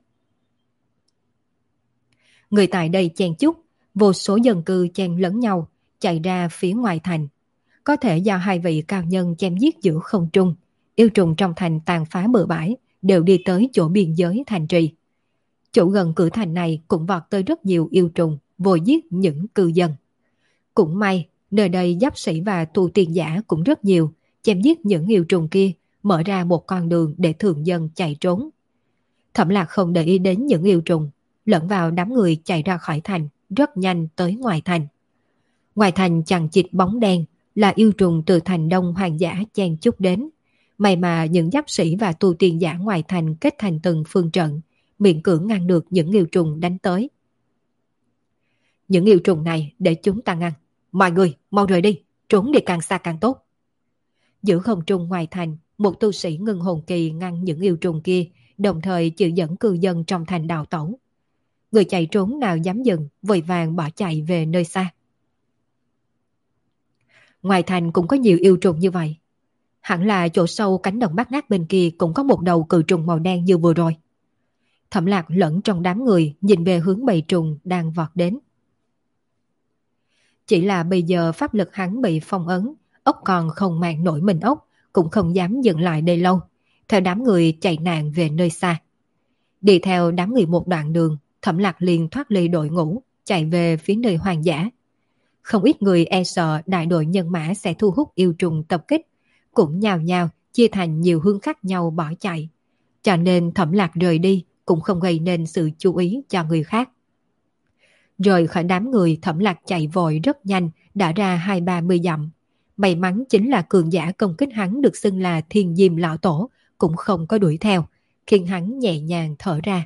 Người tại đây chen chúc, vô số dân cư chen lẫn nhau, chạy ra phía ngoài thành. Có thể do hai vị cao nhân chém giết giữa không trung, yêu trùng trong thành tàn phá bừa bãi, đều đi tới chỗ biên giới thành trì. Chỗ gần cửa thành này cũng vọt tới rất nhiều yêu trùng, vồ giết những cư dân. Cũng may, nơi đây giáp sĩ và tu tiên giả cũng rất nhiều, chém giết những yêu trùng kia, mở ra một con đường để thường dân chạy trốn. Thẩm Lạc không để ý đến những yêu trùng, lẫn vào đám người chạy ra khỏi thành, rất nhanh tới ngoài thành. Ngoài thành chằng chịt bóng đen, là yêu trùng từ thành đông hoàng giả chen chúc đến. May mà những giáp sĩ và tu tiên giả ngoài thành kết thành từng phương trận, miễn cưỡng ngăn được những yêu trùng đánh tới. Những yêu trùng này để chúng ta ngăn. Mọi người mau rời đi, trốn đi càng xa càng tốt. Giữa không trung ngoài thành, một tu sĩ ngưng hồn kỳ ngăn những yêu trùng kia, đồng thời chỉ dẫn cư dân trong thành đào tẩu. Người chạy trốn nào dám dừng, vội vàng bỏ chạy về nơi xa. Ngoài thành cũng có nhiều yêu trùng như vậy. Hẳn là chỗ sâu cánh đồng bát ngát bên kia cũng có một đầu cự trùng màu đen như vừa rồi. Thẩm Lạc lẫn trong đám người nhìn về hướng bầy trùng đang vọt đến. Chỉ là bây giờ pháp lực hắn bị phong ấn, ốc còn không mang nổi mình ốc, cũng không dám dừng lại đây lâu, theo đám người chạy nạn về nơi xa. Đi theo đám người một đoạn đường, Thẩm Lạc liền thoát ly đội ngũ, chạy về phía nơi hoang dã. Không ít người e sợ đại đội nhân mã sẽ thu hút yêu trùng tập kích, cũng nhào nhào chia thành nhiều hướng khác nhau bỏ chạy. Cho nên Thẩm Lạc rời đi cũng không gây nên sự chú ý cho người khác. Rời khỏi đám người, Thẩm Lạc chạy vội rất nhanh, đã ra 20-30 dặm. May mắn chính là cường giả công kích hắn được xưng là Thiên Diêm Lão Tổ, cũng không có đuổi theo, khiến hắn nhẹ nhàng thở ra.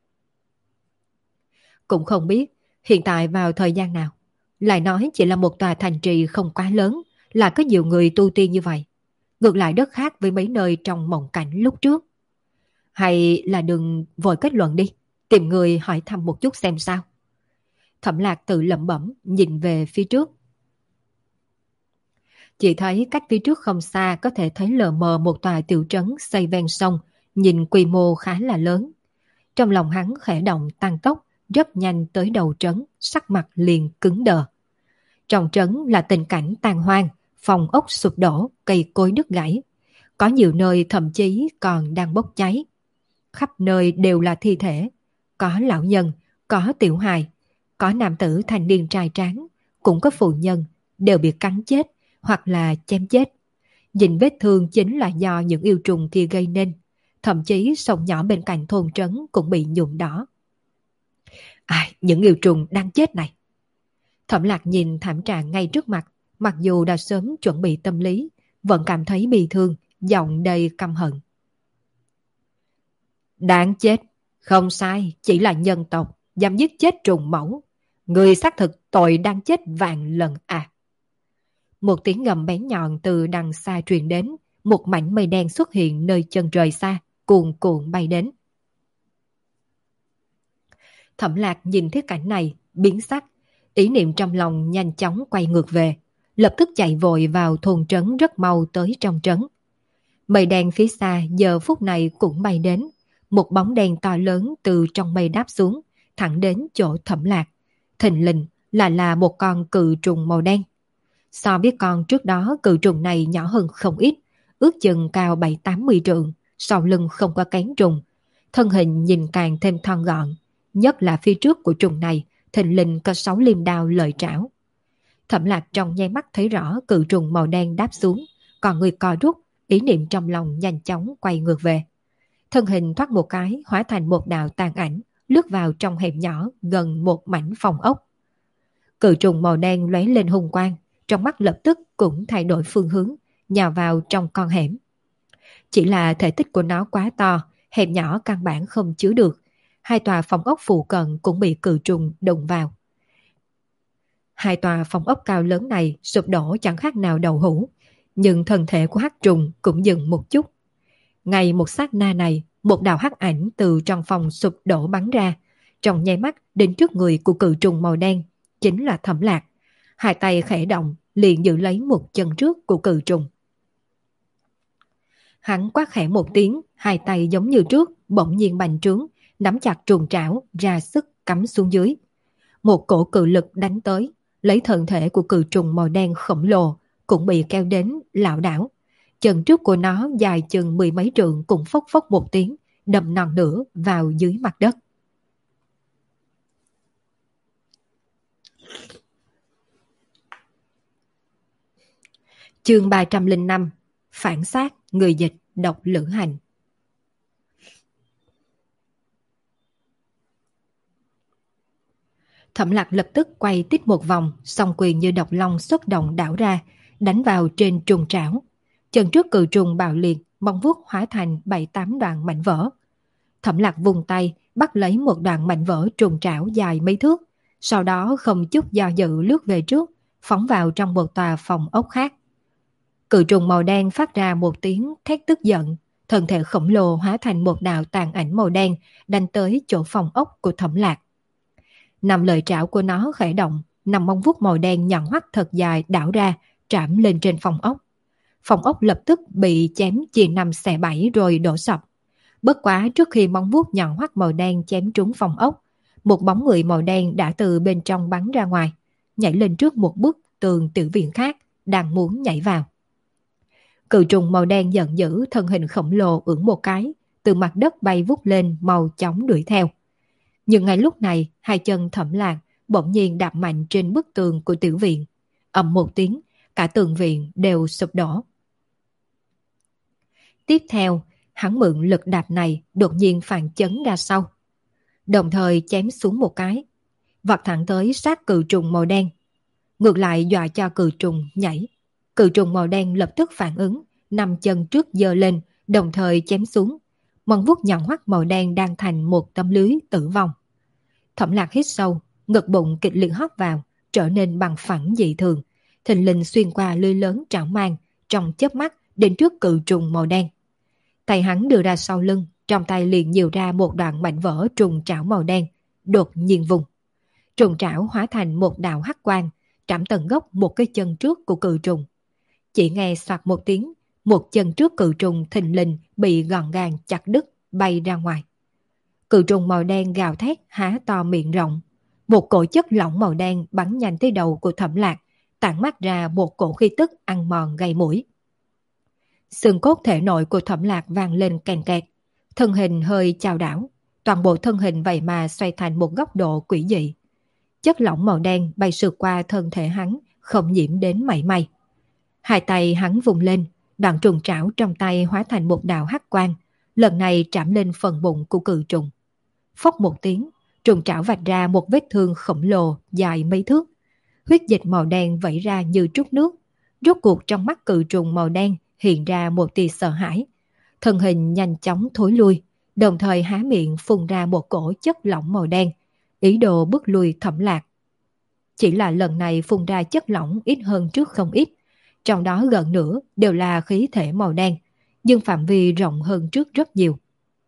Cũng không biết hiện tại vào thời gian nào, lại nói chỉ là một tòa thành trì không quá lớn, là có nhiều người tu tiên như vậy. Ngược lại rất khác với mấy nơi trong mộng cảnh lúc trước. Hay là đừng vội kết luận đi, tìm người hỏi thăm một chút xem sao. Thẩm Lạc tự lẩm bẩm nhìn về phía trước. Chỉ thấy cách phía trước không xa có thể thấy lờ mờ một tòa tiểu trấn xây ven sông, nhìn quy mô khá là lớn. Trong lòng hắn khẽ động tăng tốc, rất nhanh tới đầu trấn, sắc mặt liền cứng đờ. Trong trấn là tình cảnh tàn hoang, phòng ốc sụp đổ, cây cối đứt gãy. Có nhiều nơi thậm chí còn đang bốc cháy. Khắp nơi đều là thi thể, có lão nhân, có tiểu hài, có nam tử thanh niên trai tráng, cũng có phụ nhân, đều bị cắn chết hoặc là chém chết. Nhìn vết thương chính là do những yêu trùng kia gây nên, thậm chí sông nhỏ bên cạnh thôn trấn cũng bị nhuộm đỏ. Những yêu trùng đang chết này. Thẩm Lạc nhìn thảm trạng ngay trước mặt, mặc dù đã sớm chuẩn bị tâm lý, vẫn cảm thấy bi thương, giọng đầy căm hận. Đáng chết, không sai, chỉ là nhân tộc, dám giết chết trùng mẫu. Người xác thực tội đang chết vạn lần à. Một tiếng gầm bén nhọn từ đằng xa truyền đến, một mảnh mây đen xuất hiện nơi chân trời xa, cuồn cuộn bay đến. Thẩm Lạc nhìn thấy cảnh này, biến sắc, ý niệm trong lòng nhanh chóng quay ngược về, lập tức chạy vội vào thôn trấn rất mau tới trong trấn. Mây đen phía xa giờ phút này cũng bay đến, một bóng đen to lớn từ trong mây đáp xuống, thẳng đến chỗ Thẩm Lạc. Thình lình là một con cự trùng màu đen. So với con trước đó, cự trùng này nhỏ hơn không ít, ước chừng cao 7-80 trượng, sau lưng không có cánh trùng, thân hình nhìn càng thêm thon gọn, nhất là phía trước của trùng này, thình lình có 6 liềm đao lợi trảo. Thẩm Lạc trong nháy mắt thấy rõ cự trùng màu đen đáp xuống, còn người co rút, ý niệm trong lòng nhanh chóng quay ngược về. Thân hình thoát một cái, hóa thành một đạo tàn ảnh, lướt vào trong hẻm nhỏ gần một mảnh phòng ốc. Cự trùng màu đen lóe lên hung quang, trong mắt lập tức cũng thay đổi phương hướng, nhào vào trong con hẻm. Chỉ là thể tích của nó quá to, hẻm nhỏ căn bản không chứa được. Hai tòa phòng ốc phụ cận cũng bị cự trùng đụng vào. Hai tòa phòng ốc cao lớn này sụp đổ chẳng khác nào đầu hũ, nhưng thân thể của hắc trùng cũng dừng một chút. Ngay một sát na này, một đạo hắc ảnh từ trong phòng sụp đổ bắn ra, trong nháy mắt đến trước người của cự trùng màu đen, chính là Thẩm Lạc. Hai tay khẽ động, liền giữ lấy một chân trước của cự trùng. Hắn quát khẽ một tiếng, hai tay giống như trước, bỗng nhiên bành trướng, nắm chặt trùng trảo, ra sức cắm xuống dưới. Một cổ cự lực đánh tới, lấy thân thể của cự trùng màu đen khổng lồ, cũng bị kéo đến lảo đảo. Chân trước của nó dài chừng mười mấy trượng cũng phốc phốc một tiếng, đâm non nữa vào dưới mặt đất. Chương 305: Phản xác, người dịch, độc lữ hành. Thẩm Lạc lập tức quay tít một vòng, song quyền như độc long xuất động đảo ra, đánh vào trên trùng trảo. Chân trước cự trùng bạo liệt, móng vuốt hóa thành 7-8 đoạn mảnh vỡ. Thẩm Lạc vùng tay, bắt lấy một đoạn mảnh vỡ trùng trảo dài mấy thước, sau đó không chút do dự lướt về trước, phóng vào trong một tòa phòng ốc khác. Cự trùng màu đen phát ra một tiếng thét tức giận, thân thể khổng lồ hóa thành một đạo tàn ảnh màu đen, đánh tới chỗ phòng ốc của Thẩm Lạc. Nằm lợi trảo của nó khẽ động, nằm móng vuốt màu đen nhọn hoắt thật dài đảo ra, trảm lên trên phòng ốc. Phòng ốc lập tức bị chém chia năm xẻ bảy rồi đổ sập. Bất quá trước khi móng vuốt nhọn hoắt màu đen chém trúng phòng ốc, một bóng người màu đen đã từ bên trong bắn ra ngoài, nhảy lên trước một bức tường tiểu viện khác, đang muốn nhảy vào. Cự trùng màu đen giận dữ, thân hình khổng lồ ưỡn một cái, từ mặt đất bay vút lên mau chóng đuổi theo. Nhưng ngay lúc này, hai chân Thẩm Lạc bỗng nhiên đạp mạnh trên bức tường của tiểu viện. Ầm một tiếng, cả tường viện đều sụp đổ. Tiếp theo, hắn mượn lực đạp này đột nhiên phản chấn ra sau, đồng thời chém xuống một cái, vọt thẳng tới sát cự trùng màu đen. Ngược lại dọa cho cự trùng nhảy. Cự trùng màu đen lập tức phản ứng, nằm chân trước giơ lên, đồng thời chém xuống. Móng vuốt nhọn hoắt màu đen đang thành một tấm lưới tử vong. Thẩm Lạc hít sâu, ngực bụng kịch liệt hóp vào, trở nên bằng phẳng dị thường, thình lình xuyên qua lưới lớn trảo mang, trong chớp mắt đến trước cự trùng màu đen. Tay hắn đưa ra sau lưng, trong tay liền nhiều ra một đoạn mảnh vỡ trùng trảo màu đen, đột nhiên vùng. Trùng trảo hóa thành một đạo hắc quang, trảm tận gốc một cái chân trước của cự trùng. Chỉ nghe xoạt một tiếng, một chân trước cự trùng thình lình bị gọn gàng chặt đứt, bay ra ngoài. Cự trùng màu đen gào thét há to miệng rộng. Một cổ chất lỏng màu đen bắn nhanh tới đầu của Thẩm Lạc, tản mắt ra một cổ khí tức ăn mòn gây mũi. Xương cốt thể nội của Thẩm Lạc vang lên kèn kẹt, thân hình hơi chao đảo, toàn bộ thân hình vậy mà xoay thành một góc độ quỷ dị. Chất lỏng màu đen bay sượt qua thân thể hắn, không nhiễm đến mảy may. Hai tay hắn vùng lên, đoạn trùng trảo trong tay hóa thành một đạo hắc quang, lần này trảm lên phần bụng của cự trùng. Phốc một tiếng, trùng trảo vạch ra một vết thương khổng lồ dài mấy thước. Huyết dịch màu đen vẩy ra như trút nước. Rốt cuộc trong mắt cự trùng màu đen hiện ra một tia sợ hãi. Thân hình nhanh chóng thối lui, đồng thời há miệng phun ra một cổ chất lỏng màu đen, ý đồ bước lui Thẩm Lạc. Chỉ là lần này phun ra chất lỏng ít hơn trước không ít, trong đó gần nửa đều là khí thể màu đen, nhưng phạm vi rộng hơn trước rất nhiều.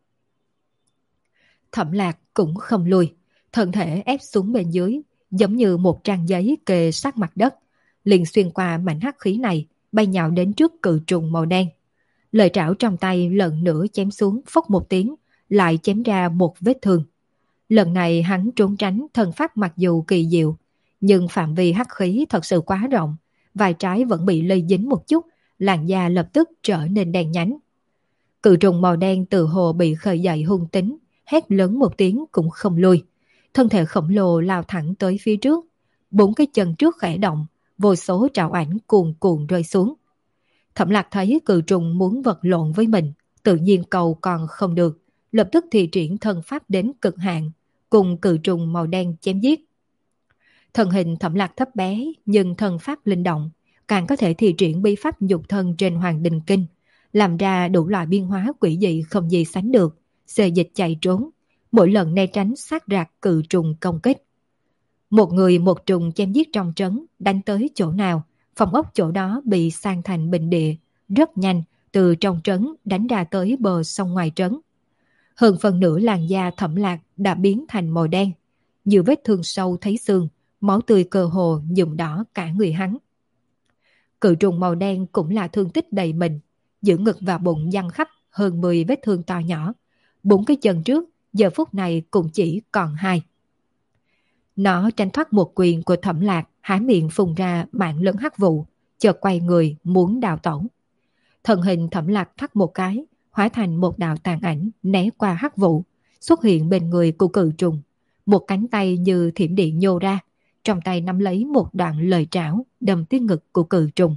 Thẩm Lạc cũng không lùi, thân thể ép xuống bên dưới, giống như một trang giấy kề sát mặt đất, liền xuyên qua mảnh hắc khí này, bay nhào đến trước cự trùng màu đen. Lợi trảo trong tay lần nữa chém xuống, phốc một tiếng, lại chém ra một vết thương. Lần này hắn trốn tránh, thân pháp mặc dù kỳ diệu, nhưng phạm vi hắc khí thật sự quá rộng, vai trái vẫn bị lây dính một chút, làn da lập tức trở nên đen nhánh. Cự trùng màu đen từ hồ bị khơi dậy hung tính, hét lớn một tiếng cũng không lui. Thân thể khổng lồ lao thẳng tới phía trước, bốn cái chân trước khẽ động, vô số trảo ảnh cuồn cuộn rơi xuống. Thẩm Lạc thấy cự trùng muốn vật lộn với mình, tự nhiên cầu còn không được, lập tức thi triển thân pháp đến cực hạn, cùng cự trùng màu đen chém giết. Thân hình Thẩm Lạc thấp bé nhưng thân pháp linh động, càng có thể thi triển bí pháp nhục thân trên Hoàng Đình Kinh, làm ra đủ loại biến hóa quỷ dị không gì sánh được, xê dịch chạy trốn, mỗi lần né tránh sát rạc cự trùng công kích. Một người một trùng chém giết trong trấn, đánh tới chỗ nào, phòng ốc chỗ đó bị san thành bình địa, rất nhanh từ trong trấn đánh ra tới bờ sông ngoài trấn. Hơn phần nửa làn da Thẩm Lạc đã biến thành màu đen, nhiều vết thương sâu thấy xương, máu tươi cơ hồ nhuộm đỏ cả người hắn. Cự trùng màu đen cũng là thương tích đầy mình, giữa ngực và bụng giăng khắp hơn 10 vết thương to nhỏ. 4 cái chân trước giờ phút này cũng chỉ còn 2. Nó tránh thoát một quyền của Thẩm Lạc, há miệng phun ra mạng lớn hắc vụ, chợt quay người muốn đào tẩu. Thân hình Thẩm Lạc thắt một cái, hóa thành một đạo tàn ảnh né qua hắc vụ, xuất hiện bên người của cự trùng. Một cánh tay như thiểm điện nhô ra, trong tay nắm lấy một đoạn lời trảo đâm tới ngực của cự trùng.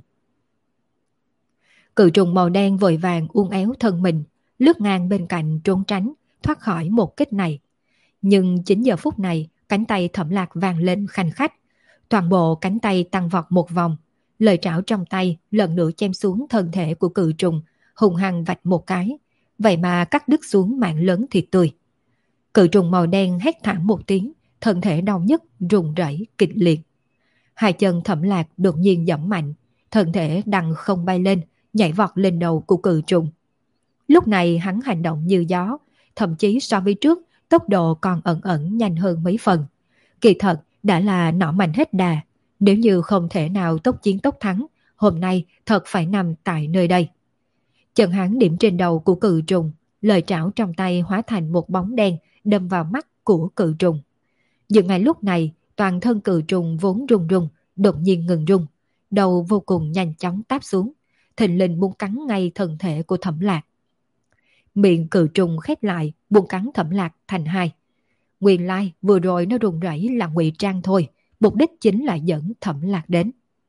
Cự trùng màu đen vội vàng uốn éo thân mình, lướt ngang bên cạnh trốn tránh, thoát khỏi một kích này. Nhưng chính giờ phút này, cánh tay Thẩm Lạc vang lên khanh khách. Toàn bộ cánh tay tăng vọt một vòng, lời trảo trong tay lần nữa chém xuống thân thể của cự trùng, hùng hăng vạch một cái, vậy mà cắt đứt xuống mạng lớn thịt tươi. Cự trùng màu đen hét thảm một tiếng, thân thể đau nhức run rẩy kịch liệt. Hai chân Thẩm Lạc đột nhiên giẫm mạnh, thân thể đằng không bay lên, nhảy vọt lên đầu của cự trùng. Lúc này hắn hành động như gió, thậm chí so với trước, tốc độ còn ẩn ẩn nhanh hơn mấy phần. Kỳ thật đã là nỏ mạnh hết đà, nếu như không thể nào tốc chiến tốc thắng, hôm nay thật phải nằm tại nơi đây. Chân hắn điểm trên đầu của cự trùng, lời trảo trong tay hóa thành một bóng đen đâm vào mắt của cự trùng. Nhưng ngay lúc này, toàn thân cự trùng vốn run run, đột nhiên ngừng run, đầu vô cùng nhanh chóng táp xuống, thình lình muốn cắn ngay thân thể của Thẩm Lạc. Miệng cự trùng khép lại, muốn cắn Thẩm Lạc thành hai. Nguyên lai vừa rồi nó run rẩy là ngụy trang thôi, mục đích chính là dẫn Thẩm Lạc đến.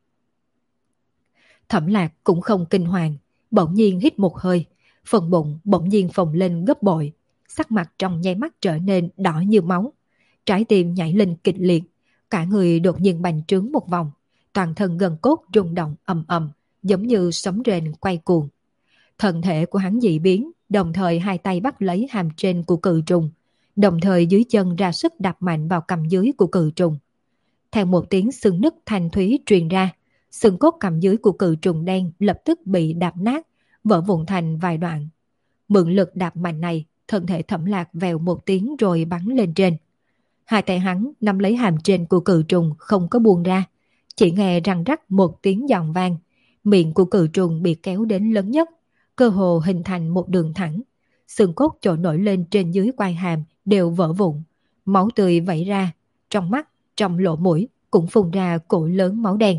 Thẩm Lạc cũng không kinh hoàng, bỗng nhiên hít một hơi, phần bụng bỗng nhiên phồng lên gấp bội, sắc mặt trong nháy mắt trở nên đỏ như máu, trái tim nhảy lên kịch liệt, cả người đột nhiên bành trướng một vòng, toàn thân gân cốt rung động ầm ầm, giống như sấm rền quay cuồng. Thân thể của hắn dị biến, đồng thời hai tay bắt lấy hàm trên của cự trùng, đồng thời dưới chân ra sức đạp mạnh vào cằm dưới của cự trùng. Theo một tiếng xương nứt thanh thúy truyền ra, xương cốt cằm dưới của cự trùng đen lập tức bị đạp nát, vỡ vụn thành vài đoạn. Mượn lực đạp mạnh này, thân thể Thẩm Lạc vèo một tiếng rồi bắn lên trên. Hai tay hắn nắm lấy hàm trên của cự trùng không có buông ra, chỉ nghe răng rắc một tiếng giòn vang, miệng của cự trùng bị kéo đến lớn nhất, cơ hồ hình thành một đường thẳng. Xương cốt trồi nổi lên trên dưới quai hàm đều vỡ vụn, máu tươi vẩy ra, trong mắt, trong lỗ mũi cũng phun ra cỗ lớn máu đen.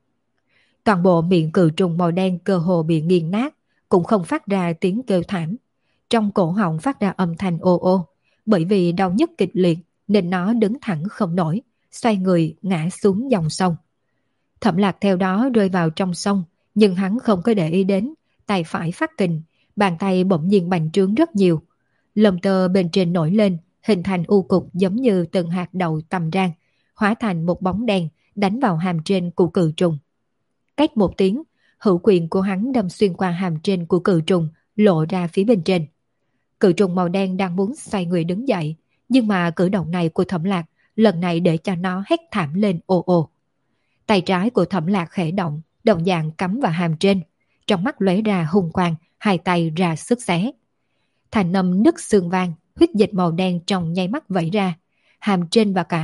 Toàn bộ miệng cự trùng màu đen cơ hồ bị nghiền nát, cũng không phát ra tiếng kêu thảm. Trong cổ họng phát ra âm thanh ô ô, bởi vì đau nhức kịch liệt nên nó đứng thẳng không nổi, xoay người ngã xuống dòng sông. Thẩm Lạc theo đó rơi vào trong sông, nhưng hắn không có để ý đến, tay phải phát kình, bàn tay bỗng nhiên bành trướng rất nhiều. Lông tơ bên trên nổi lên, hình thành u cục giống như từng hạt đậu tầm rang, hóa thành một bóng đen đánh vào hàm trên của cự trùng. Cách một tiếng, hữu quyền của hắn đâm xuyên qua hàm trên của cự trùng, lộ ra phía bên trên. Cự trùng màu đen đang muốn xoay người đứng dậy, nhưng mà cử động này của Thẩm Lạc lần này để cho nó hét thảm lên ồ ồ. Tay trái của Thẩm Lạc khẽ động, đồng dạng cắm vào hàm trên, trong mắt lóe ra hung quang, hai tay ra sức xé. Thành âm nứt xương vang, huyết dịch màu đen trong nháy mắt vẩy ra, hàm trên và cả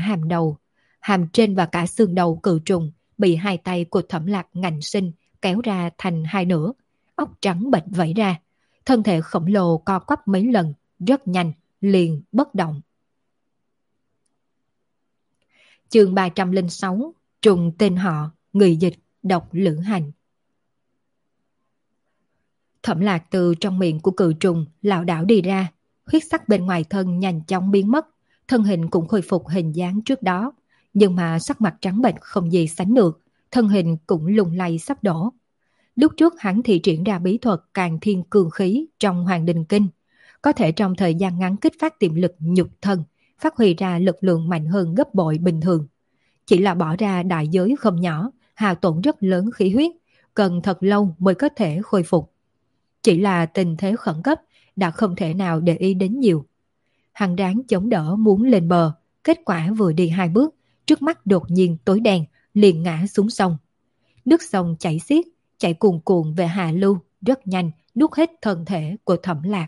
hàm trên và cả xương đầu cự trùng bị hai tay của Thẩm Lạc ngạnh sinh kéo ra thành hai nửa, óc trắng bệch vẩy ra, thân thể khổng lồ co quắp mấy lần, rất nhanh, liền bất động. Chương 306, trùng tên họ, người dịch, độc lữ hành. Thẩm Lạc từ trong miệng của cự trùng lảo đảo đi ra, huyết sắc bên ngoài thân nhanh chóng biến mất, thân hình cũng khôi phục hình dáng trước đó, nhưng mà sắc mặt trắng bệch không gì sánh được, thân hình cũng lung lay sắp đổ. Lúc trước hắn thì triển ra bí thuật Càn Thiên Cương Khí trong Hoàng Đình Kinh, có thể trong thời gian ngắn kích phát tiềm lực nhục thân, phát huy ra lực lượng mạnh hơn gấp bội bình thường. Chỉ là bỏ ra đại giới không nhỏ, hao tổn rất lớn khí huyết, cần thật lâu mới có thể khôi phục. Chỉ là tình thế khẩn cấp, đã không thể nào để ý đến nhiều. Hắn ráng chống đỡ muốn lên bờ, kết quả vừa đi 2 bước, trước mắt đột nhiên tối đen, liền ngã xuống sông. Nước sông chảy xiết, chạy cuồn cuộn về hạ lưu, rất nhanh, nuốt hết thân thể của Thẩm Lạc.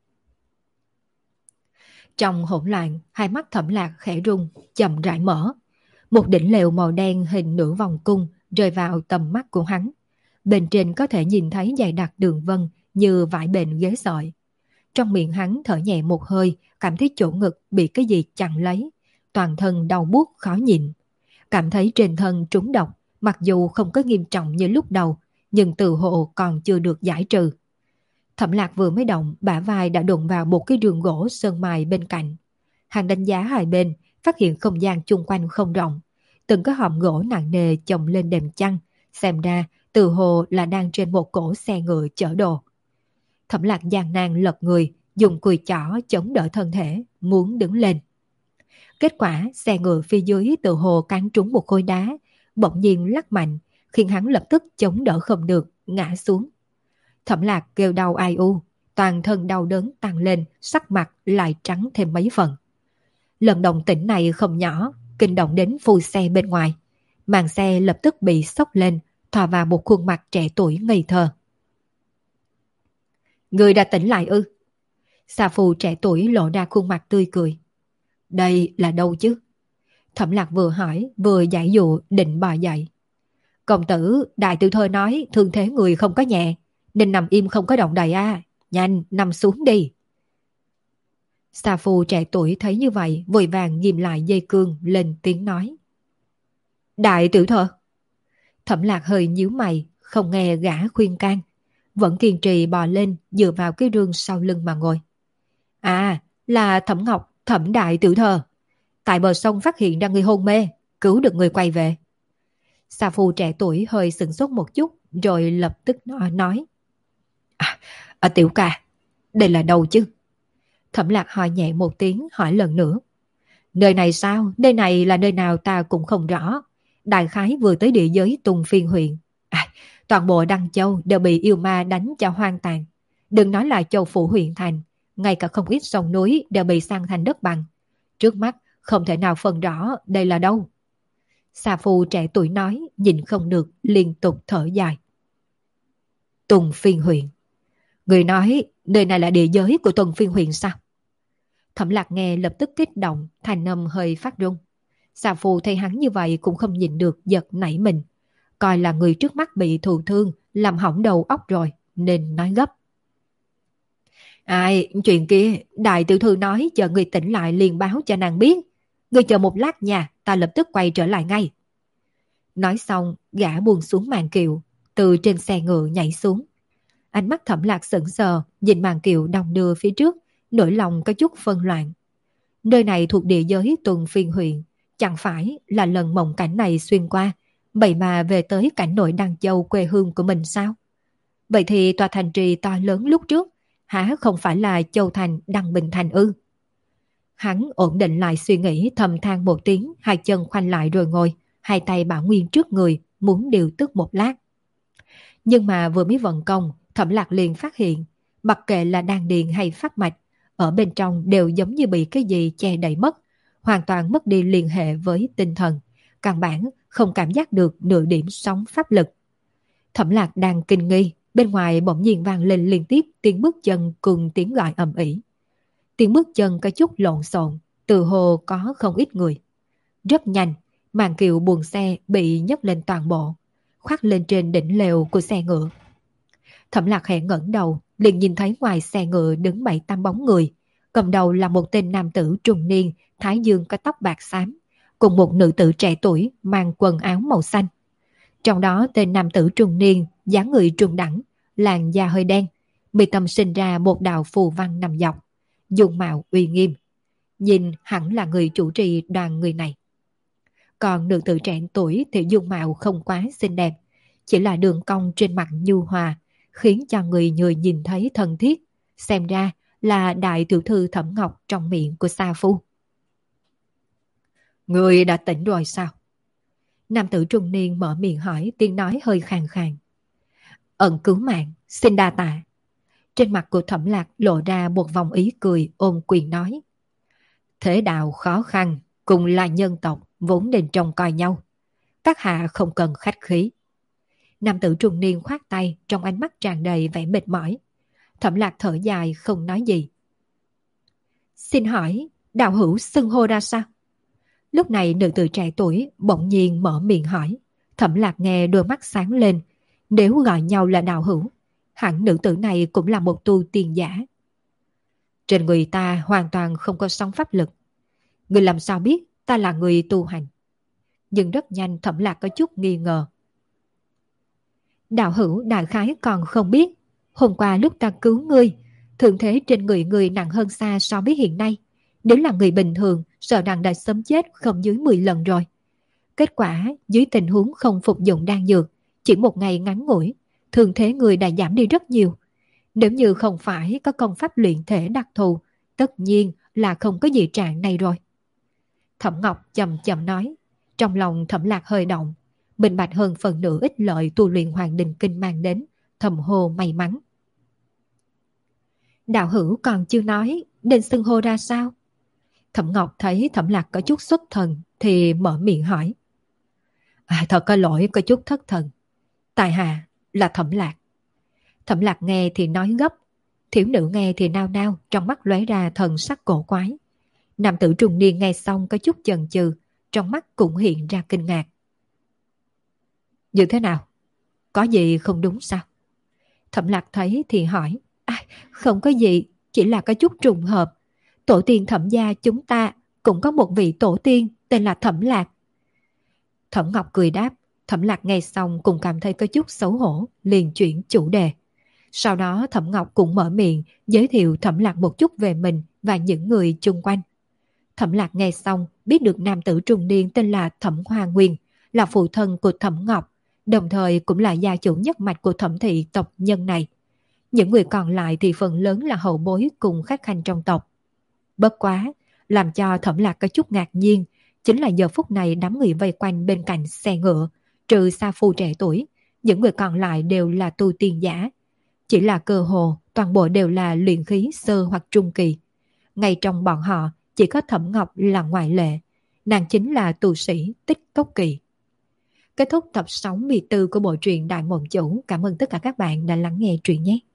Trong hỗn loạn, hai mắt Thẩm Lạc khẽ rung, chậm rãi mở. Một đỉnh lều màu đen hình nửa vòng cung rơi vào tầm mắt của hắn. Bên trên có thể nhìn thấy dày đặc đường vân như vải bền ghế sỏi. Trong miệng hắn thở nhẹ một hơi, cảm thấy chỗ ngực bị cái gì chặn lấy. Toàn thân đau buốt khó nhịn. Cảm thấy trên thân trúng độc, mặc dù không có nghiêm trọng như lúc đầu, nhưng từ hộ còn chưa được giải trừ. Thẩm Lạc vừa mới động, bả vai đã đụng vào một cái giường gỗ sơn mài bên cạnh. Hắn đánh giá hai bên, phát hiện không gian chung quanh không rộng. Từng cái hòm gỗ nặng nề chồng lên đệm chăn, xem ra từ hồ là đang trên một cỗ xe ngựa chở đồ. Thẩm Lạc gian nan lật người, dùng cùi chỏ chống đỡ thân thể, muốn đứng lên. Kết quả xe ngựa phía dưới từ hồ cán trúng một khối đá, bỗng nhiên lắc mạnh, khiến hắn lập tức chống đỡ không được, ngã xuống. Thẩm Lạc kêu đau ai u, toàn thân đau đớn tăng lên, sắc mặt lại trắng thêm mấy phần. Lần động tĩnh này không nhỏ, kinh động đến phu xe bên ngoài. Màn xe lập tức bị xốc lên, thò vào một khuôn mặt trẻ tuổi ngây thơ. Người đã tỉnh lại ư? Xà phù trẻ tuổi lộ ra khuôn mặt tươi cười. Đây là đâu chứ? Thẩm Lạc vừa hỏi, vừa giải dụ định bò dậy. Công tử, đại tiểu thơ nói thương thế người không có nhẹ, nên nằm im không có động đậy à. Nhanh, nằm xuống đi. Xà phù trẻ tuổi thấy như vậy, vội vàng ghim lại dây cương, lên tiếng nói. Đại tiểu thơ. Thẩm Lạc hơi nhíu mày, không nghe gã khuyên can, vẫn kiên trì bò lên, dựa vào cái rương sau lưng mà ngồi. À, là Thẩm Ngọc, Thẩm đại tiểu thơ. Tại bờ sông phát hiện ra người hôn mê, cứu được người quay về. Xà phù trẻ tuổi hơi sửng sốt một chút, rồi lập tức nói. Tiểu ca, đây là đâu chứ? Thẩm Lạc hỏi nhẹ một tiếng, hỏi lần nữa. Nơi này sao? Nơi này là nơi nào ta cũng không rõ. Đại khái vừa tới địa giới Tùng Phiên huyện. Toàn bộ Đăng Châu đều bị yêu ma đánh cho hoang tàn. Đừng nói là Châu Phủ huyện thành, ngay cả không ít sông núi đều bị san thành đất bằng. Trước mắt không thể nào phân rõ đây là đâu. Xà phù trẻ tuổi nói, nhìn không được, liên tục thở dài. Tùng Phiên huyện. Người nói nơi này là địa giới của Tùng Phiên huyện sao? Thẩm Lạc nghe lập tức kích động, thành âm hơi phát run. Xà phù thấy hắn như vậy cũng không nhìn được, giật nảy mình. Coi là người trước mắt bị thụ thương, làm hỏng đầu óc rồi, nên nói gấp. Chuyện kia, đại tiểu thư nói chờ người tỉnh lại liền báo cho nàng biết. Người chờ một lát nha, ta lập tức quay trở lại ngay. Nói xong, gã buông xuống màn kiệu, từ trên xe ngựa nhảy xuống. Ánh mắt Thẩm Lạc sững sờ, nhìn màn kiệu đong đưa phía trước, nỗi lòng có chút phân loạn. Nơi này thuộc địa giới Tuần Phiên huyện, chẳng phải là lần mộng cảnh này xuyên qua, vậy mà về tới cảnh nội Đăng Châu quê hương của mình sao? Vậy thì tòa thành trì to lớn lúc trước, hả không phải là Châu Thành Đăng Bình Thành ư? Hắn ổn định lại suy nghĩ, thầm than một tiếng, hai chân khoanh lại rồi ngồi, hai tay bảo nguyên trước người, muốn điều tức một lát. Nhưng mà vừa mới vận công, Thẩm Lạc liền phát hiện, mặc kệ là đan điền hay phát mạch, ở bên trong đều giống như bị cái gì che đậy mất, hoàn toàn mất đi liên hệ với tinh thần, căn bản không cảm giác được nửa điểm sóng pháp lực. Thẩm Lạc đang kinh nghi, bên ngoài bỗng nhiên vang lên liên tiếp tiếng bước chân cùng tiếng gọi ầm ĩ. Tiếng bước chân có chút lộn xộn, từ hồ có không ít người. Rất nhanh, màn kiệu buồng xe bị nhấc lên toàn bộ, khoác lên trên đỉnh lều của xe ngựa. Thẩm Lạc khẽ ngẩng đầu, liền nhìn thấy ngoài xe ngựa đứng 7-8 bóng người. Cầm đầu là một tên nam tử trung niên, thái dương có tóc bạc xám, cùng một nữ tử trẻ tuổi mang quần áo màu xanh. Trong đó tên nam tử trung niên, dáng người trung đẳng, làn da hơi đen, mi tâm sinh ra một đạo phù văn nằm dọc, dung mạo uy nghiêm. Nhìn hẳn là người chủ trì đoàn người này. Còn nữ tử trẻ tuổi thì dung mạo không quá xinh đẹp, chỉ là đường cong trên mặt nhu hòa, khiến cho người nhìn thấy thân thiết, xem ra là đại tiểu thư Thẩm Ngọc trong miệng của Sa Phu. Người đã tỉnh rồi sao? Nam tử trung niên mở miệng hỏi, tiếng nói hơi khàn khàn. Ẩn cứu mạng, xin đa tạ. Trên mặt của Thẩm Lạc lộ ra một vòng ý cười, ôm quyền nói. Thế đạo khó khăn, cùng là nhân tộc, vốn nên trông coi nhau. Các hạ không cần khách khí. Nam tử trung niên khoát tay, trong ánh mắt tràn đầy vẻ mệt mỏi. Thẩm Lạc thở dài không nói gì. Xin hỏi, đạo hữu xưng hô ra sao? Lúc này nữ tử trẻ tuổi bỗng nhiên mở miệng hỏi. Thẩm Lạc nghe đôi mắt sáng lên. Nếu gọi nhau là đạo hữu, hẳn nữ tử này cũng là một tu tiên giả. Trên người ta hoàn toàn không có sóng pháp lực. Người làm sao biết ta là người tu hành? Nhưng rất nhanh Thẩm Lạc có chút nghi ngờ. Đạo hữu đại khái còn không biết. Hôm qua lúc ta cứu ngươi, thương thế trên người ngươi nặng hơn xa so với hiện nay. Nếu là người bình thường, sợ rằng đã sớm chết không dưới 10 lần rồi. Kết quả, dưới tình huống không phục dụng đan dược, chỉ một ngày ngắn ngủi, thương thế người đã giảm đi rất nhiều. Nếu như không phải có công pháp luyện thể đặc thù, tất nhiên là không có gì trạng này rồi. Thẩm Ngọc chậm chậm nói, trong lòng Thẩm Lạc hơi động, minh bạch hơn phần nửa ích lợi tu luyện Hoàng Đình Kinh mang đến, thầm hô may mắn. Đạo hữu còn chưa nói, nên xưng hô ra sao? Thẩm Ngọc thấy Thẩm Lạc có chút xuất thần thì mở miệng hỏi. Thật có lỗi, có chút thất thần. Tại hạ là Thẩm Lạc. Thẩm Lạc nghe thì nói gấp, thiếu nữ nghe thì nao nao, trong mắt lóe ra thần sắc cổ quái. Nam tử trung niên nghe xong có chút chần chừ, trong mắt cũng hiện ra kinh ngạc. Như thế nào? Có gì không đúng sao? Thẩm Lạc thấy thì hỏi. Không có gì, chỉ là có chút trùng hợp. Tổ tiên Thẩm gia chúng ta cũng có một vị tổ tiên tên là Thẩm Lạc. Thẩm Ngọc cười đáp. Thẩm Lạc nghe xong cũng cảm thấy có chút xấu hổ, liền chuyển chủ đề. Sau đó Thẩm Ngọc cũng mở miệng giới thiệu Thẩm Lạc một chút về mình và những người chung quanh. Thẩm Lạc nghe xong biết được nam tử trung niên tên là Thẩm Hoa Nguyên, là phụ thân của Thẩm Ngọc, đồng thời cũng là gia chủ nhất mạch của Thẩm thị tộc nhân này. Những người còn lại thì phần lớn là hậu bối cùng khách khanh trong tộc. Bất quá, làm cho Thẩm Lạc có chút ngạc nhiên, chính là giờ phút này đám người vây quanh bên cạnh xe ngựa, trừ Sa Phu trẻ tuổi, những người còn lại đều là tu tiên giả. Chỉ là cơ hồ, toàn bộ đều là luyện khí sơ hoặc trung kỳ. Ngay trong bọn họ, chỉ có Thẩm Ngọc là ngoại lệ. Nàng chính là tu sĩ Tích Cốc Kỳ. Kết thúc tập 64 của bộ truyện Đại Mộng Chủ. Cảm ơn tất cả các bạn đã lắng nghe truyện nhé.